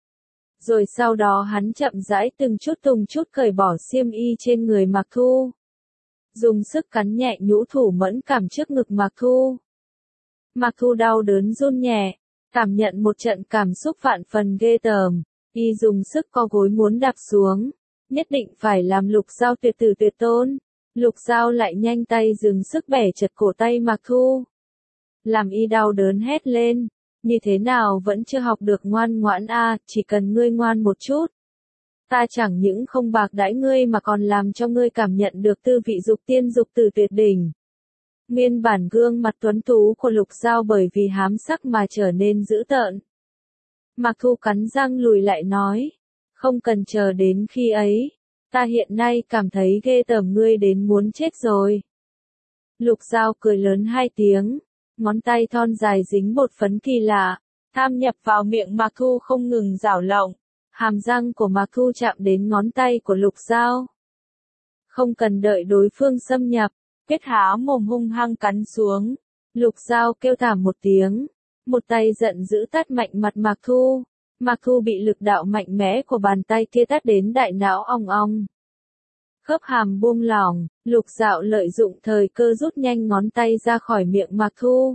Rồi sau đó hắn chậm rãi từng chút từng chút cởi bỏ xiêm y trên người Mạc Thu. Dùng sức cắn nhẹ nhũ thủ mẫn cảm trước ngực Mạc Thu. Mạc Thu đau đớn run nhẹ, cảm nhận một trận cảm xúc vạn phần ghê tởm, y dùng sức co gối muốn đạp xuống, nhất định phải làm Lục Giao tuyệt tử tuyệt tôn. Lục Giao lại nhanh tay dừng sức bẻ chật cổ tay Mạc Thu. Làm y đau đớn hét lên, như thế nào vẫn chưa học được ngoan ngoãn a, à, chỉ cần ngươi ngoan một chút. Ta chẳng những không bạc đãi ngươi mà còn làm cho ngươi cảm nhận được tư vị dục tiên dục tử tuyệt đỉnh. Nguyên bản gương mặt tuấn tú của Lục Giao bởi vì hám sắc mà trở nên dữ tợn. Mạc Thu cắn răng lùi lại nói, không cần chờ đến khi ấy, ta hiện nay cảm thấy ghê tởm ngươi đến muốn chết rồi. Lục Giao cười lớn hai tiếng, ngón tay thon dài dính bột phấn kỳ lạ, tham nhập vào miệng Mạc Thu không ngừng rảo lộng, hàm răng của Mạc Thu chạm đến ngón tay của Lục Giao. Không cần đợi đối phương xâm nhập, kết há mồm hung hăng cắn xuống, Lục Giao kêu thảm một tiếng, một tay giận dữ tát mạnh mặt Mạc Thu. Mạc Thu bị lực đạo mạnh mẽ của bàn tay kia tát đến đại não ong ong. Khớp hàm buông lỏng, Lục Dạo lợi dụng thời cơ rút nhanh ngón tay ra khỏi miệng Mạc Thu.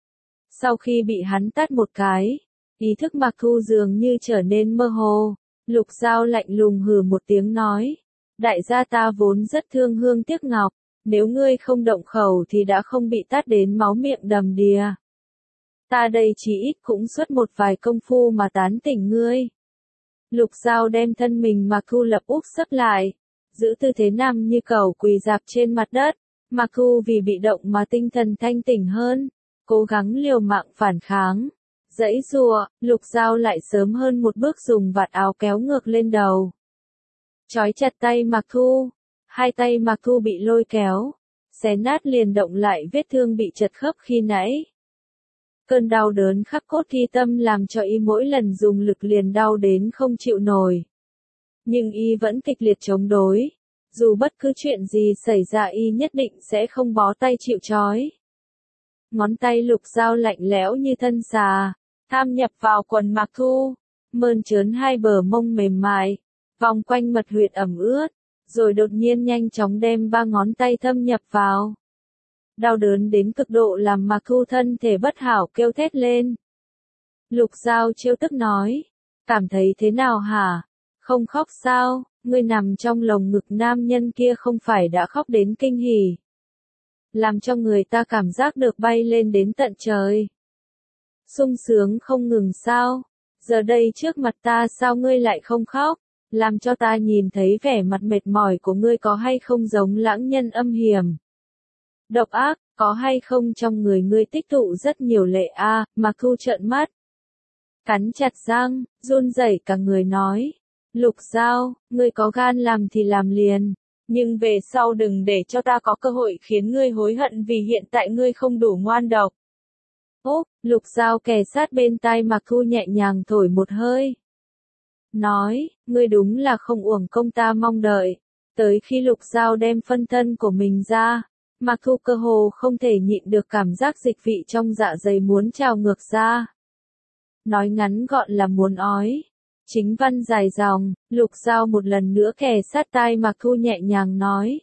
Sau khi bị hắn tát một cái, ý thức Mạc Thu dường như trở nên mơ hồ, Lục Dao lạnh lùng hừ một tiếng nói, đại gia ta vốn rất thương hương tiếc ngọc, nếu ngươi không động khẩu thì đã không bị tát đến máu miệng đầm đìa. Ta đây chỉ ít cũng xuất một vài công phu mà tán tỉnh ngươi. Lục Dao đem thân mình Mạc Thu lập úp sấp lại, giữ tư thế nằm như cẩu quỳ dạp trên mặt đất. Mạc Thu vì bị động mà tinh thần thanh tỉnh hơn, cố gắng liều mạng phản kháng. Dãy giụa, Lục Dao lại sớm hơn một bước dùng vạt áo kéo ngược lên đầu. Trói chặt tay Mạc Thu, hai tay Mạc Thu bị lôi kéo, xé nát liền động lại vết thương bị chật khớp khi nãy. Cơn đau đớn khắc cốt ghi tâm làm cho y mỗi lần dùng lực liền đau đến không chịu nổi. Nhưng y vẫn kịch liệt chống đối, dù bất cứ chuyện gì xảy ra y nhất định sẽ không bó tay chịu trói. Ngón tay Lục Dao lạnh lẽo như thân xà, tham nhập vào quần Mạc Thu, mơn trớn hai bờ mông mềm mại, vòng quanh mật huyệt ẩm ướt, rồi đột nhiên nhanh chóng đem ba ngón tay thâm nhập vào. Đau đớn đến cực độ làm Mạc Thu thân thể bất hảo kêu thét lên. Lục Dao trêu tức nói, cảm thấy thế nào hả? Không khóc sao? Ngươi nằm trong lồng ngực nam nhân kia không phải đã khóc đến kinh hỉ, làm cho người ta cảm giác được bay lên đến tận trời. Sung sướng không ngừng sao? Giờ đây trước mặt ta sao ngươi lại không khóc? Làm cho ta nhìn thấy vẻ mặt mệt mỏi của ngươi có hay không giống lãng nhân âm hiểm. Độc ác, có hay không trong người ngươi tích tụ rất nhiều lệ a, à, Mạc Thu trợn mắt. Cắn chặt răng, run rẩy cả người nói. Lục Dao, ngươi có gan làm thì làm liền, nhưng về sau đừng để cho ta có cơ hội khiến ngươi hối hận vì hiện tại ngươi không đủ ngoan độc. Úp, Lục Dao kề sát bên tai Mạc Thu nhẹ nhàng thổi một hơi. Nói, ngươi đúng là không uổng công ta mong đợi. Tới khi Lục Dao đem phân thân của mình ra, Mạc Thu cơ hồ không thể nhịn được cảm giác dịch vị trong dạ dày muốn trào ngược ra. Nói ngắn gọn là muốn ói. Chính văn dài dòng, Lục Dao một lần nữa kề sát tai Mạc Thu nhẹ nhàng nói.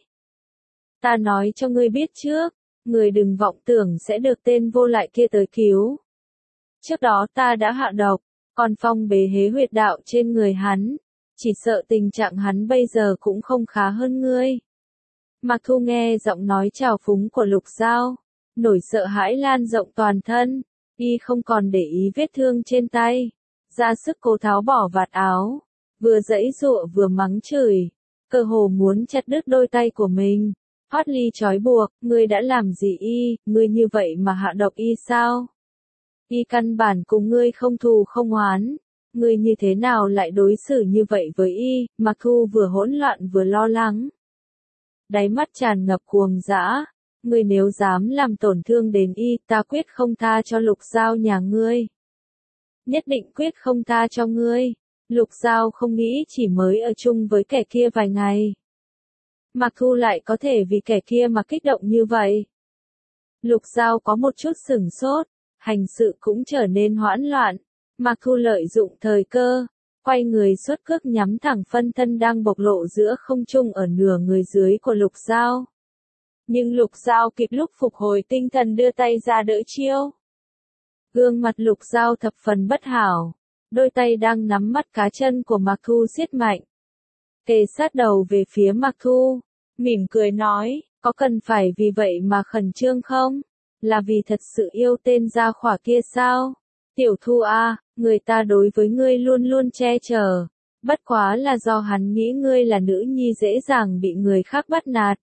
Ta nói cho ngươi biết trước, ngươi đừng vọng tưởng sẽ được tên vô lại kia tới cứu. Trước đó ta đã hạ độc, còn phong bế hế huyệt đạo trên người hắn, chỉ sợ tình trạng hắn bây giờ cũng không khá hơn ngươi. Mạc Thu nghe giọng nói trào phúng của Lục Dao, nổi sợ hãi lan rộng toàn thân, y không còn để ý vết thương trên tay. Ra sức cố tháo bỏ vạt áo, vừa giãy giụa vừa mắng chửi, cơ hồ muốn chặt đứt đôi tay của mình. Thoát ly trói buộc, ngươi đã làm gì y, ngươi như vậy mà hạ độc y sao? Y căn bản cùng ngươi không thù không oán, ngươi như thế nào lại đối xử như vậy với y? Mạc Thu vừa hỗn loạn vừa lo lắng. Đáy mắt tràn ngập cuồng dã, ngươi nếu dám làm tổn thương đến y, ta quyết không tha cho Lục Dao nhà ngươi. Nhất định quyết không tha cho ngươi. Lục Dao không nghĩ chỉ mới ở chung với kẻ kia vài ngày, Mạc Thu lại có thể vì kẻ kia mà kích động như vậy. Lục Dao có một chút sửng sốt, hành sự cũng trở nên hoãn loạn. Mạc Thu lợi dụng thời cơ, quay người xuất cước nhắm thẳng phân thân đang bộc lộ giữa không trung ở nửa người dưới của Lục Dao. Nhưng Lục Dao kịp lúc phục hồi tinh thần đưa tay ra đỡ chiêu. Gương mặt Lục Dao thập phần bất hảo, đôi tay đang nắm mắt cá chân của Mạc Thu siết mạnh, kề sát đầu về phía Mạc Thu, mỉm cười nói, có cần phải vì vậy mà khẩn trương không? Là vì thật sự yêu tên gia khỏa kia sao? Tiểu Thu a, người ta đối với ngươi luôn luôn che chở. Bất quá là do hắn nghĩ ngươi là nữ nhi dễ dàng bị người khác bắt nạt.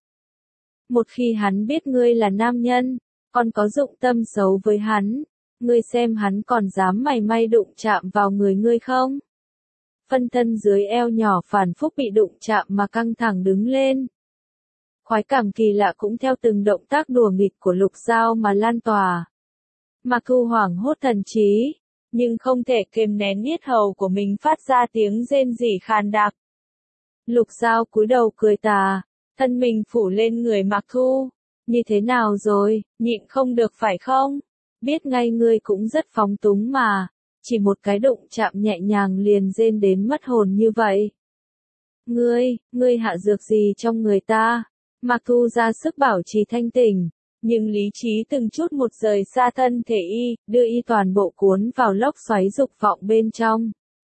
Một khi hắn biết ngươi là nam nhân, còn có dụng tâm xấu với hắn, ngươi xem hắn còn dám mày may đụng chạm vào người ngươi không? Phân thân dưới eo nhỏ phản phúc bị đụng chạm mà căng thẳng đứng lên. Khoái cảm kỳ lạ cũng theo từng động tác đùa nghịch của Lục Giao mà lan tỏa. Mặc Thu hoảng hốt thần trí, nhưng không thể kiềm nén yết hầu của mình phát ra tiếng rên rỉ khàn đặc. Lục Giao cúi đầu cười tà, thân mình phủ lên người Mặc Thu. Như thế nào rồi, nhịn không được phải không? Biết ngay ngươi cũng rất phóng túng mà, chỉ một cái đụng chạm nhẹ nhàng liền rên đến mất hồn như vậy. Ngươi, ngươi hạ dược gì trong người ta? Mặc Thu ra sức bảo trì thanh tỉnh, nhưng lý trí từng chút một rời xa thân thể y, đưa y toàn bộ cuốn vào lốc xoáy dục vọng bên trong.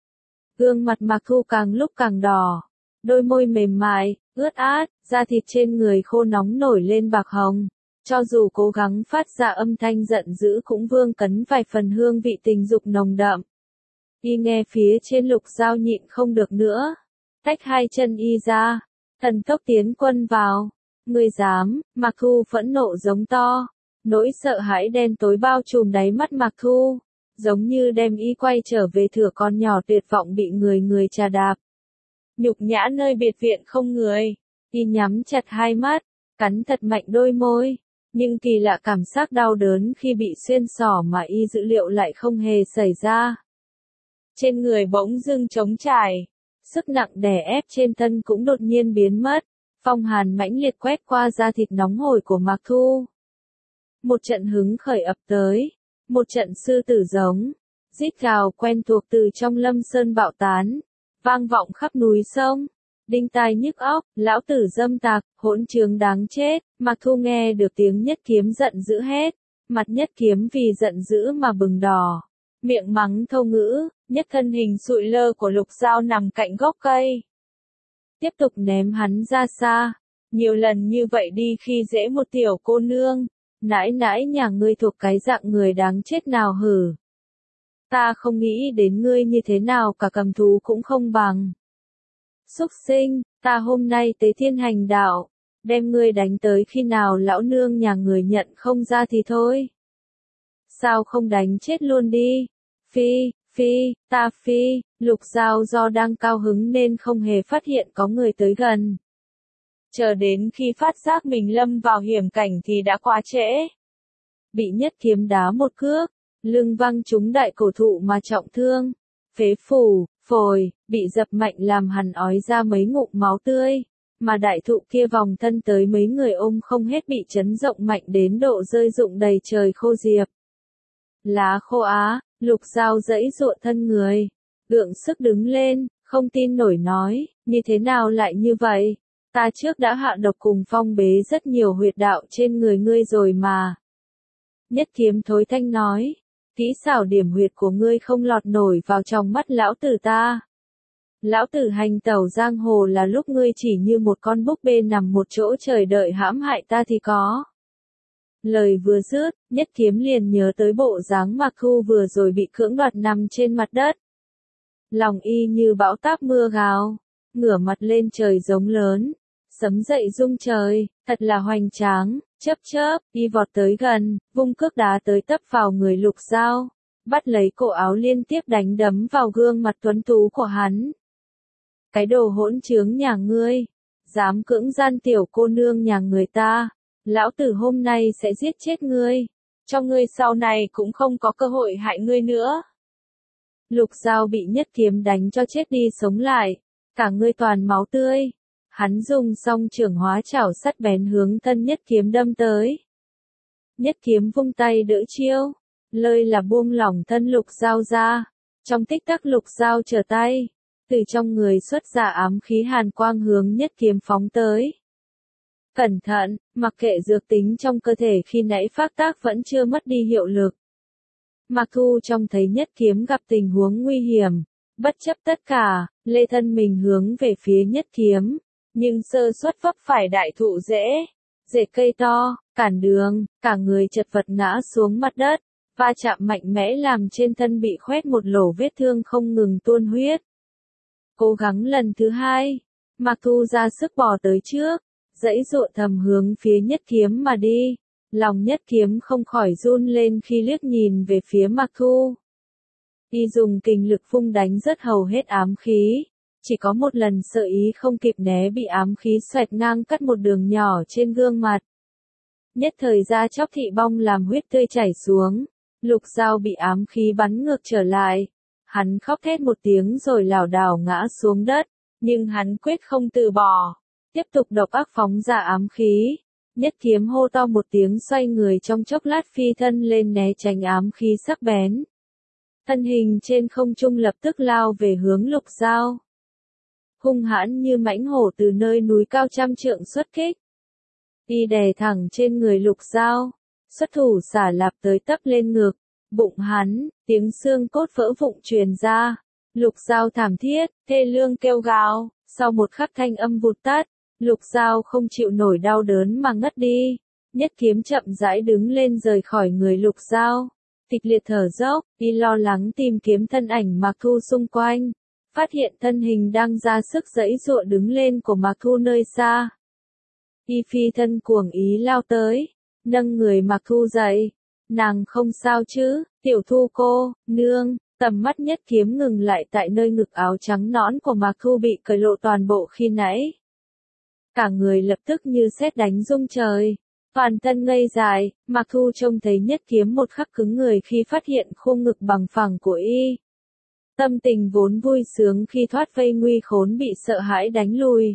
Gương mặt Mặc Thu càng lúc càng đỏ, đôi môi mềm mại, ướt át, da thịt trên người khô nóng nổi lên bạc hồng. Cho dù cố gắng phát ra âm thanh giận dữ cũng vương cấn vài phần hương vị tình dục nồng đậm. Y nghe phía trên Lục Giao nhịn không được nữa, tách hai chân y ra, thần tốc tiến quân vào. Ngươi dám? Mặc Thu phẫn nộ giống to, nỗi sợ hãi đen tối bao trùm đáy mắt Mặc Thu, giống như đem y quay trở về thửa con nhỏ tuyệt vọng bị người người trà đạp. Nhục nhã nơi biệt viện không người, y nhắm chặt hai mắt, cắn thật mạnh đôi môi, nhưng kỳ lạ cảm giác đau đớn khi bị xuyên xỏ mà y dự liệu lại không hề xảy ra. Trên người bỗng dưng trống trải, sức nặng đè ép trên thân cũng đột nhiên biến mất. Phong hàn mãnh liệt quét qua da thịt nóng hổi của Mặc Thu. Một trận hứng khởi ập tới, một trận sư tử giống, rít gào quen thuộc từ trong lâm sơn bạo tán, vang vọng khắp núi sông, đinh tai nhức óc, lão tử dâm tặc, hỗn trướng đáng chết. Mặc Thu nghe được tiếng Nhất Kiếm giận dữ hét, mặt Nhất Kiếm vì giận dữ mà bừng đỏ, miệng mắng thô ngữ, nhất thân hình sụi lơ của Lục Giao nằm cạnh gốc cây. Tiếp tục ném hắn ra xa, nhiều lần như vậy đi khi dễ một tiểu cô nương, nãi nãi nhà ngươi thuộc cái dạng người đáng chết nào hử. Ta không nghĩ đến ngươi như thế nào cả cầm thú cũng không bằng. Súc sinh, ta hôm nay tế thiên hành đạo, đem ngươi đánh tới khi nào lão nương nhà người nhận không ra thì thôi. Sao không đánh chết luôn đi? Phi, phi, ta phi. Lục Giao do đang cao hứng nên không hề phát hiện có người tới gần. Chờ đến khi phát giác mình lâm vào hiểm cảnh thì đã quá trễ. Bị Nhất Kiếm đá một cước, lưng văng trúng đại cổ thụ mà trọng thương, phế phủ, phổi, bị dập mạnh làm hằn ói ra mấy ngụm máu tươi, mà đại thụ kia vòng thân tới mấy người ôm không hết bị chấn rộng mạnh đến độ rơi rụng đầy trời khô diệp. Lá khô á, Lục Giao dẫy dụa thân người, gượng sức đứng lên, không tin nổi nói, như thế nào lại như vậy? Ta trước đã hạ độc cùng phong bế rất nhiều huyệt đạo trên người ngươi rồi mà. Nhất Kiếm thối thanh nói, kỹ xảo điểm huyệt của ngươi không lọt nổi vào trong mắt lão tử ta. Lão tử hành tẩu giang hồ là lúc ngươi chỉ như một con búp bê nằm một chỗ chờ đợi hãm hại ta thì có. Lời vừa dứt, Nhất Kiếm liền nhớ tới bộ dáng Mặc Thu vừa rồi bị cưỡng đoạt nằm trên mặt đất. Lòng y như bão táp mưa gào, ngửa mặt lên trời giống lớn, sấm dậy rung trời, thật là hoành tráng, chớp chớp, y vọt tới gần, vung cước đá tới tấp vào người Lục Giao, bắt lấy cổ áo liên tiếp đánh đấm vào gương mặt tuấn tú của hắn. Cái đồ hỗn trướng nhà ngươi, dám cưỡng gian tiểu cô nương nhà người ta, lão tử hôm nay sẽ giết chết ngươi, cho ngươi sau này cũng không có cơ hội hại ngươi nữa. Lục Giao bị Nhất Kiếm đánh cho chết đi sống lại, cả người toàn máu tươi. Hắn dùng song trường hóa chảo sắt bén hướng thân Nhất Kiếm đâm tới. Nhất Kiếm vung tay đỡ chiêu, lơi là buông lỏng thân Lục Giao ra. Trong tích tắc Lục Giao trở tay, từ trong người xuất ra ám khí hàn quang hướng Nhất Kiếm phóng tới. Cẩn thận, mặc kệ dược tính trong cơ thể khi nãy phát tác vẫn chưa mất đi hiệu lực. Mặc Thu trông thấy Nhất Kiếm gặp tình huống nguy hiểm, bất chấp tất cả, lê thân mình hướng về phía Nhất Kiếm, nhưng sơ suất vấp phải đại thụ rễ, rễ cây to, cản đường, cả người chật vật ngã xuống mặt đất, va chạm mạnh mẽ làm trên thân bị khoét một lỗ vết thương không ngừng tuôn huyết. Cố gắng lần thứ hai, Mạc Thu ra sức bò tới trước, giãy giụa thầm hướng phía Nhất Kiếm mà đi. Lòng Nhất Kiếm không khỏi run lên khi liếc nhìn về phía Mạc Thu. Y dùng kình lực vung đánh rất hầu hết ám khí, chỉ có một lần sợ ý không kịp né bị ám khí xoẹt ngang cắt một đường nhỏ trên gương mặt. Nhất thời da chóc thị bong làm huyết tươi chảy xuống, Lục Giao bị ám khí bắn ngược trở lại. Hắn khóc thét một tiếng rồi lảo đảo ngã xuống đất, nhưng hắn quyết không từ bỏ, tiếp tục độc ác phóng ra ám khí. Nhất Kiếm hô to một tiếng xoay người trong chốc lát phi thân lên né tránh ám khí sắc bén. Thân hình trên không trung lập tức lao về hướng Lục Giao. Hung hãn như mãnh hổ từ nơi núi cao trăm trượng xuất kích. Y đè thẳng trên người Lục Giao, xuất thủ xả lạp tới tấp lên ngực, bụng hắn, tiếng xương cốt vỡ vụn truyền ra. Lục Giao thảm thiết, thê lương kêu gào, sau một khắc thanh âm vụt tắt, Lục Giao không chịu nổi đau đớn mà ngất đi. Nhất Kiếm chậm rãi đứng lên rời khỏi người Lục Giao, kịch liệt thở dốc, y lo lắng tìm kiếm thân ảnh Mạc Thu xung quanh, phát hiện thân hình đang ra sức giãy giụa đứng lên của Mạc Thu nơi xa. Y phi thân cuồng ý lao tới, nâng người Mạc Thu dậy. Nàng không sao chứ, Tiểu Thu cô, nương. Tầm mắt Nhất Kiếm ngừng lại tại nơi ngực áo trắng nõn của Mạc Thu bị cởi lộ toàn bộ khi nãy. Cả người lập tức như sét đánh rung trời. Toàn thân ngây dại, Mạc Thu trông thấy Nhất Kiếm một khắc cứng người khi phát hiện khuôn ngực bằng phẳng của y. Tâm tình vốn vui sướng khi thoát vây nguy khốn bị sợ hãi đánh lùi.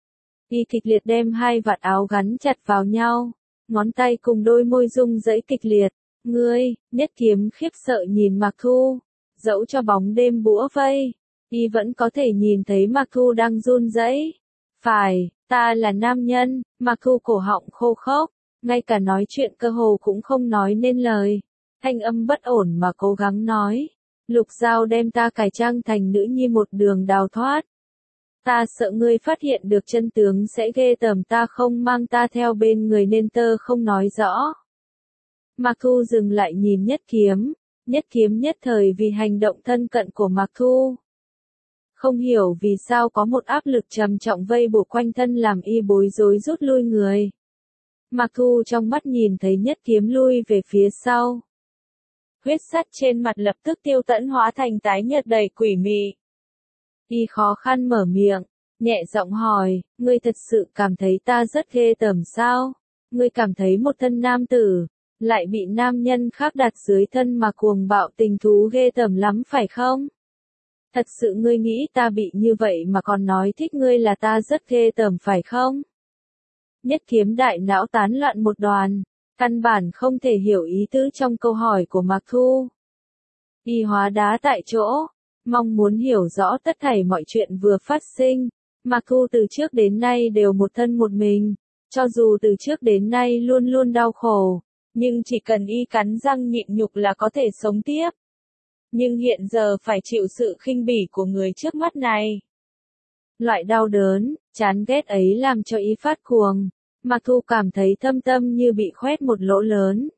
Y kịch liệt đem hai vạt áo gắn chặt vào nhau, ngón tay cùng đôi môi rung rẩy kịch liệt. Ngươi, Nhất Kiếm khiếp sợ nhìn Mạc Thu. Dẫu cho bóng đêm bủa vây, y vẫn có thể nhìn thấy Mạc Thu đang run rẩy. Phải, ta là nam nhân. Mạc Thu cổ họng khô khốc, ngay cả nói chuyện cơ hồ cũng không nói nên lời. Thanh âm bất ổn mà cố gắng nói. Lục Giao đem ta cải trang thành nữ nhi một đường đào thoát. Ta sợ ngươi phát hiện được chân tướng sẽ ghê tởm ta không mang ta theo bên người nên tơ không nói rõ. Mạc Thu dừng lại nhìn Nhất Kiếm. Nhất Kiếm nhất thời vì hành động thân cận của Mạc Thu. Không hiểu vì sao có một áp lực trầm trọng vây buộc quanh thân làm y bối rối rút lui người. Mạc Thu trong mắt nhìn thấy Nhất Kiếm lui về phía sau. Huyết sắt trên mặt lập tức tiêu tẫn hóa thành tái nhợt đầy quỷ mị. Y khó khăn mở miệng, nhẹ giọng hỏi, ngươi thật sự cảm thấy ta rất ghê tởm sao? Ngươi cảm thấy một thân nam tử lại bị nam nhân khác đặt dưới thân mà cuồng bạo tình thú ghê tởm lắm phải không? Thật sự ngươi nghĩ ta bị như vậy mà còn nói thích ngươi là ta rất ghê tởm phải không? Nhất Kiếm đại não tán loạn một đoàn, căn bản không thể hiểu ý tứ trong câu hỏi của Mạc Thu. Y hóa đá tại chỗ, mong muốn hiểu rõ tất thảy mọi chuyện vừa phát sinh. Mạc Thu từ trước đến nay đều một thân một mình, cho dù từ trước đến nay luôn luôn đau khổ. Nhưng chỉ cần y cắn răng nhịn nhục là có thể sống tiếp. Nhưng hiện giờ phải chịu sự khinh bỉ của người trước mắt này. Loại đau đớn, chán ghét ấy làm cho y phát cuồng. Mạc Thu cảm thấy thâm tâm như bị khoét một lỗ lớn.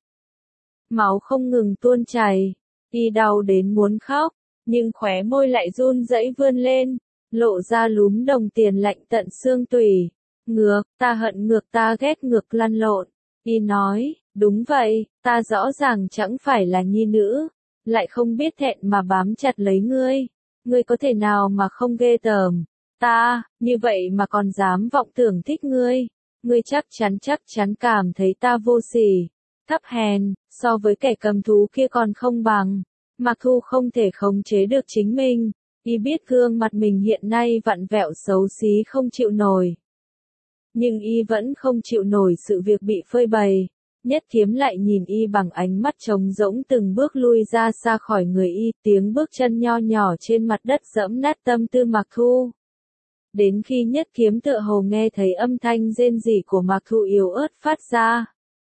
Máu không ngừng tuôn chảy. Y đau đến muốn khóc, nhưng khóe môi lại run rẩy vươn lên, lộ ra lúm đồng tiền lạnh tận xương tủy. Ngược, ta hận ngược ta ghét ngược lăn lộn. Y nói. Đúng vậy, ta rõ ràng chẳng phải là nhi nữ, lại không biết thẹn mà bám chặt lấy ngươi. Ngươi có thể nào mà không ghê tởm ta, như vậy mà còn dám vọng tưởng thích ngươi. Ngươi chắc chắn chắc chắn cảm thấy ta vô sỉ, thấp hèn, so với kẻ cầm thú kia còn không bằng. Mạc Thu không thể khống chế được chính mình, y biết gương mặt mình hiện nay vặn vẹo xấu xí không chịu nổi. Nhưng y vẫn không chịu nổi sự việc bị phơi bày. Nhất Kiếm lại nhìn y bằng ánh mắt trống rỗng từng bước lui ra xa khỏi người y, tiếng bước chân nho nhỏ trên mặt đất dẫm nát tâm tư Mạc Thu. Đến khi Nhất Kiếm tựa hồ nghe thấy âm thanh rên rỉ của Mạc Thu yếu ớt phát ra.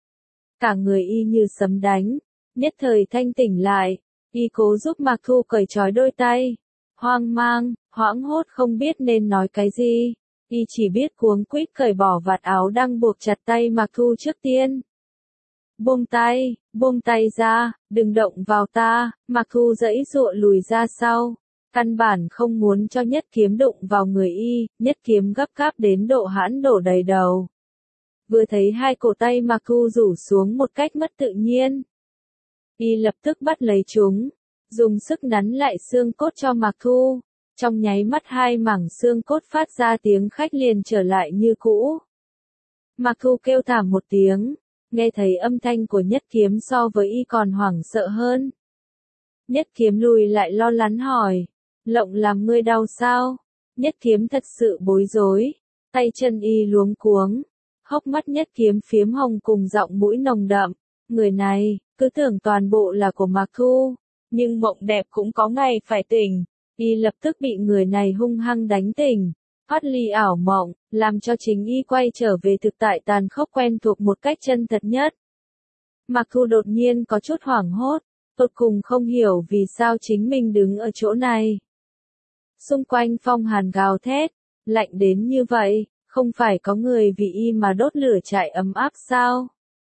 Cả người y như sấm đánh, nhất thời thanh tỉnh lại, y cố giúp Mạc Thu cởi trói đôi tay. Hoang mang, hoảng hốt không biết nên nói cái gì. Y chỉ biết cuống quýt cởi bỏ vạt áo đang buộc chặt tay Mạc Thu trước tiên. Buông tay, buông tay ra, đừng động vào ta, Mạc Thu giãy giụa lùi ra sau. Căn bản không muốn cho Nhất Kiếm đụng vào người y, Nhất Kiếm gấp gáp đến độ hãn đổ đầy đầu. Vừa thấy hai cổ tay Mạc Thu rủ xuống một cách mất tự nhiên. Y lập tức bắt lấy chúng, dùng sức nắn lại xương cốt cho Mạc Thu. Trong nháy mắt hai mảng xương cốt phát ra tiếng khách liền trở lại như cũ. Mạc Thu kêu thảm một tiếng, nghe thấy âm thanh của Nhất Kiếm so với y còn hoảng sợ hơn. Nhất Kiếm lùi lại lo lắng hỏi, Lộng làm ngươi đau sao? Nhất Kiếm thật sự bối rối, tay chân y luống cuống, hốc mắt Nhất Kiếm phiếm hồng cùng giọng mũi nồng đậm, người này, cứ tưởng toàn bộ là của Mạc Thu, nhưng mộng đẹp cũng có ngày phải tỉnh, y lập tức bị người này hung hăng đánh tỉnh, thoát ly ảo mộng, làm cho chính y quay trở về thực tại tàn khốc quen thuộc một cách chân thật nhất. Mạc Thu đột nhiên có chút hoảng hốt, tột cùng không hiểu vì sao chính mình đứng ở chỗ này. Xung quanh phong hàn gào thét, lạnh đến như vậy, không phải có người vì y mà đốt lửa trại ấm áp sao?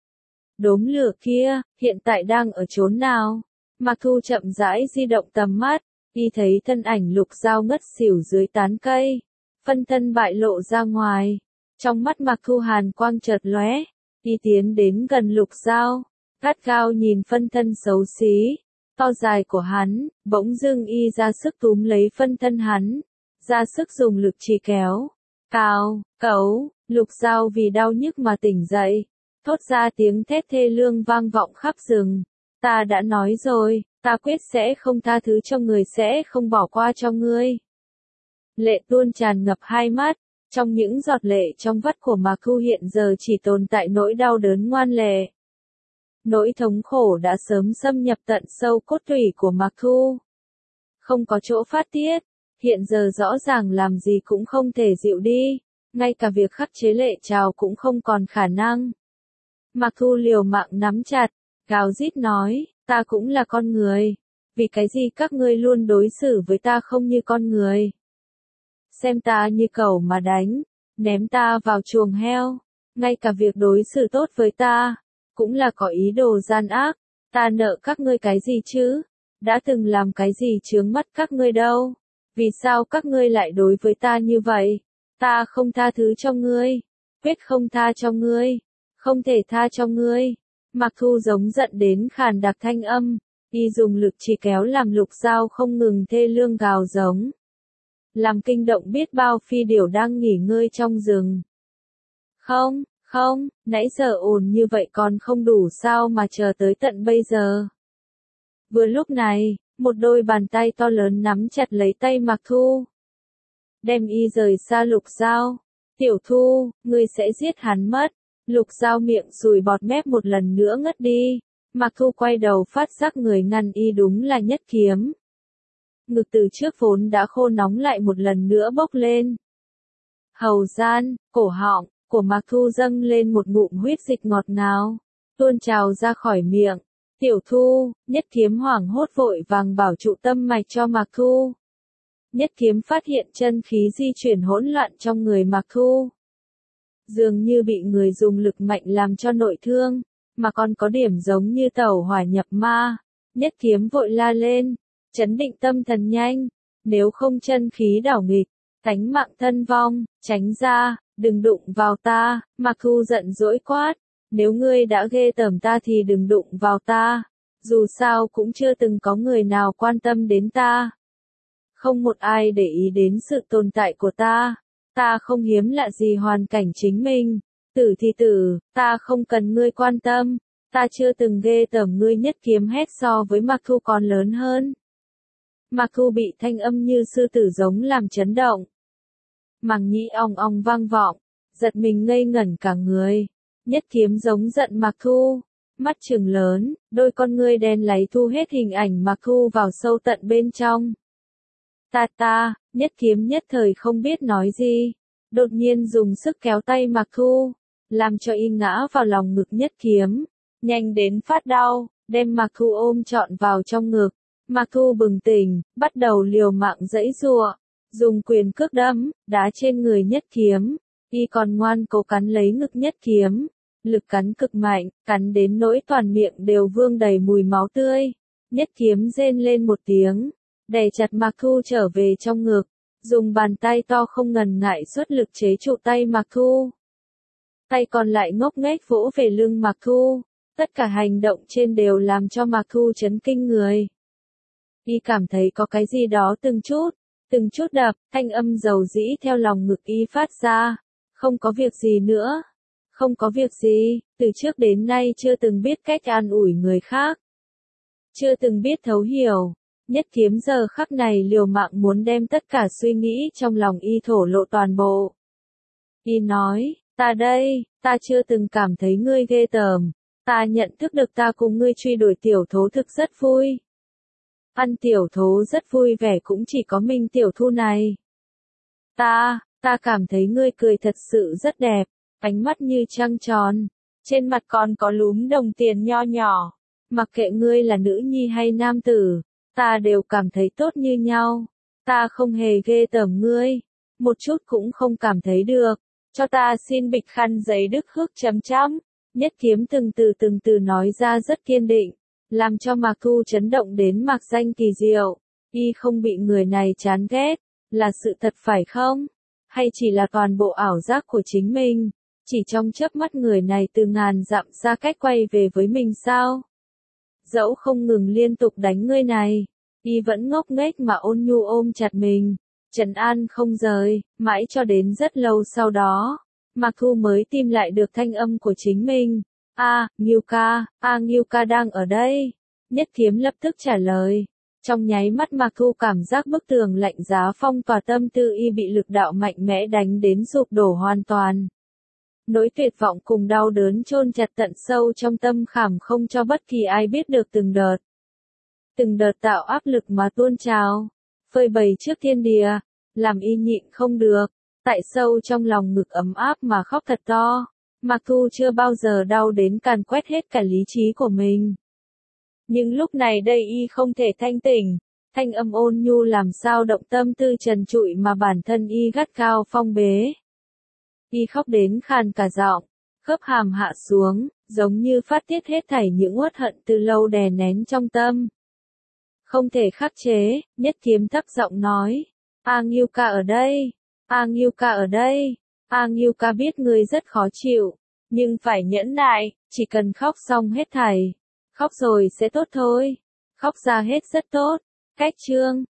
Đốm lửa kia, hiện tại đang ở chốn nào? Mạc Thu chậm rãi di động tầm mắt, y thấy thân ảnh Lục Giao ngất xỉu dưới tán cây, phân thân bại lộ ra ngoài. Trong mắt Mạc Thu hàn quang chợt lóe, y tiến đến gần Lục Giao, gắt gao nhìn phân thân xấu xí, to dài của hắn, bỗng dưng y ra sức túm lấy phân thân hắn, ra sức dùng lực trì kéo. Cao, cấu, Lục Giao vì đau nhức mà tỉnh dậy, thốt ra tiếng thét thê lương vang vọng khắp rừng. Ta đã nói rồi, ta quyết sẽ không tha thứ cho người, sẽ không bỏ qua cho ngươi. Lệ tuôn tràn ngập hai mắt, trong những giọt lệ trong vắt của Mạc Thu hiện giờ chỉ tồn tại nỗi đau đớn ngoan lệ. Nỗi thống khổ đã sớm xâm nhập tận sâu cốt tủy của Mạc Thu. Không có chỗ phát tiết, hiện giờ rõ ràng làm gì cũng không thể dịu đi, ngay cả việc khắc chế lệ trào cũng không còn khả năng. Mạc Thu liều mạng nắm chặt, gào rít nói, ta cũng là con người, vì cái gì các ngươi luôn đối xử với ta không như con người? Xem ta như cẩu mà đánh, ném ta vào chuồng heo, ngay cả việc đối xử tốt với ta, cũng là có ý đồ gian ác, ta nợ các ngươi cái gì chứ? Đã từng làm cái gì chướng mắt các ngươi đâu? Vì sao các ngươi lại đối với ta như vậy? Ta không tha thứ cho ngươi, quyết không tha cho ngươi, không thể tha cho ngươi. Mạc Thu giống giận đến khàn đặc thanh âm, y dùng lực chỉ kéo làm Lục Giao không ngừng thê lương gào giống, làm kinh động biết bao phi điểu đang nghỉ ngơi trong rừng. Không, không, nãy giờ ồn như vậy còn không đủ sao mà chờ tới tận bây giờ. Vừa lúc này, một đôi bàn tay to lớn nắm chặt lấy tay Mạc Thu, đem y rời xa Lục Giao. Tiểu Thu, ngươi sẽ giết hắn mất. Lục Giao miệng sùi bọt mép một lần nữa ngất đi. Mạc Thu quay đầu phát giác người ngăn y đúng là Nhất Kiếm. Ngực từ trước vốn đã khô nóng lại một lần nữa bốc lên. Hầu gian, cổ họng của Mạc Thu dâng lên một ngụm huyết dịch ngọt ngào, tuôn trào ra khỏi miệng. Tiểu Thu, Nhất Kiếm hoảng hốt vội vàng bảo trụ tâm mạch cho Mạc Thu. Nhất Kiếm phát hiện chân khí di chuyển hỗn loạn trong người Mạc Thu, dường như bị người dùng lực mạnh làm cho nội thương, mà còn có điểm giống như tẩu hỏa nhập ma. Nhất Kiếm vội la lên, trấn định tâm thần nhanh, nếu không chân khí đảo nghịch, tánh mạng thân vong, tránh ra, đừng đụng vào ta. Mạc Thu giận dỗi quát, nếu ngươi đã ghê tởm ta thì đừng đụng vào ta, dù sao cũng chưa từng có người nào quan tâm đến ta. Không một ai để ý đến sự tồn tại của ta. Ta không hiếm lạ gì hoàn cảnh chính mình, tử thì tử, ta không cần ngươi quan tâm, ta chưa từng ghê tởm ngươi. Nhất Kiếm hét so với Mạc Thu còn lớn hơn. Mạc Thu bị thanh âm như sư tử giống làm chấn động. Màng nhĩ ong ong vang vọng, giật mình ngây ngẩn cả người. Nhất Kiếm giống giận Mạc Thu, mắt trừng lớn, đôi con ngươi đen láy thu hết hình ảnh Mạc Thu vào sâu tận bên trong. Ta ta, Nhất Kiếm nhất thời không biết nói gì, đột nhiên dùng sức kéo tay Mạc Thu, làm cho y ngã vào lòng ngực Nhất Kiếm, nhanh đến phát đau, đem Mạc Thu ôm trọn vào trong ngực. Mạc Thu bừng tỉnh, bắt đầu liều mạng giãy giụa, dùng quyền cước đấm, đá trên người Nhất Kiếm, y còn ngoan cố cắn lấy ngực Nhất Kiếm, lực cắn cực mạnh, cắn đến nỗi toàn miệng đều vương đầy mùi máu tươi. Nhất Kiếm rên lên một tiếng, đè chặt Mạc Thu trở về trong ngực, dùng bàn tay to không ngần ngại xuất lực chế trụ tay Mạc Thu. Tay còn lại ngốc nghếch vỗ về lưng Mạc Thu, tất cả hành động trên đều làm cho Mạc Thu chấn kinh người. Y cảm thấy có cái gì đó từng chút, từng chút đập, thanh âm dầu dĩ theo lòng ngực y phát ra, không có việc gì nữa, không có việc gì, từ trước đến nay chưa từng biết cách an ủi người khác, chưa từng biết thấu hiểu. Nhất Kiếm giờ khắc này liều mạng muốn đem tất cả suy nghĩ trong lòng y thổ lộ toàn bộ. Y nói, ta đây, ta chưa từng cảm thấy ngươi ghê tởm, ta nhận thức được ta cùng ngươi truy đuổi tiểu thố thực rất vui. Ăn tiểu thố rất vui vẻ cũng chỉ có mình tiểu thu này. Ta, ta cảm thấy ngươi cười thật sự rất đẹp, ánh mắt như trăng tròn, trên mặt còn có lúm đồng tiền nho nhỏ. Mặc kệ ngươi là nữ nhi hay nam tử, ta đều cảm thấy tốt như nhau. Ta không hề ghê tởm ngươi, một chút cũng không cảm thấy được. Cho ta xin bịch khăn giấy đức hước chấm chấm. Nhất Kiếm từng từ từng từ nói ra rất kiên định, làm cho Mạc Thu chấn động đến mạc danh kỳ diệu. Y không bị người này chán ghét, là sự thật phải không? Hay chỉ là toàn bộ ảo giác của chính mình? Chỉ trong chớp mắt người này từ ngàn dặm xa cách quay về với mình sao? Dẫu không ngừng liên tục đánh ngươi này, y vẫn ngốc nghếch mà ôn nhu ôm chặt mình, trấn an không rời, mãi cho đến rất lâu sau đó, Mạc Thu mới tìm lại được thanh âm của chính mình. A, Ngưu ca, A Ngưu ca đang ở đây. Nhất Kiếm lập tức trả lời. Trong nháy mắt Mạc Thu cảm giác bức tường lạnh giá phong tỏa tâm tư y bị lực đạo mạnh mẽ đánh đến sụp đổ hoàn toàn. Nỗi tuyệt vọng cùng đau đớn chôn chặt tận sâu trong tâm khảm không cho bất kỳ ai biết được từng đợt. Từng đợt tạo áp lực mà tuôn trào, phơi bày trước thiên địa, làm y nhịn không được, tại sâu trong lòng ngực ấm áp mà khóc thật to. Mạc Thu chưa bao giờ đau đến càn quét hết cả lý trí của mình. Nhưng lúc này đây y không thể thanh tỉnh, thanh âm ôn nhu làm sao động tâm tư trần trụi mà bản thân y gắt gao phong bế. Y khóc đến khàn cả giọng, khớp hàm hạ xuống, giống như phát tiết hết thảy những uất hận từ lâu đè nén trong tâm. Không thể khắc chế, Nhất Kiếm thấp giọng nói, A Ngưu ca ở đây, A Ngưu ca ở đây, A Ngưu ca biết ngươi rất khó chịu, nhưng phải nhẫn nại, chỉ cần khóc xong hết thảy, khóc rồi sẽ tốt thôi, khóc ra hết rất tốt. Cách chương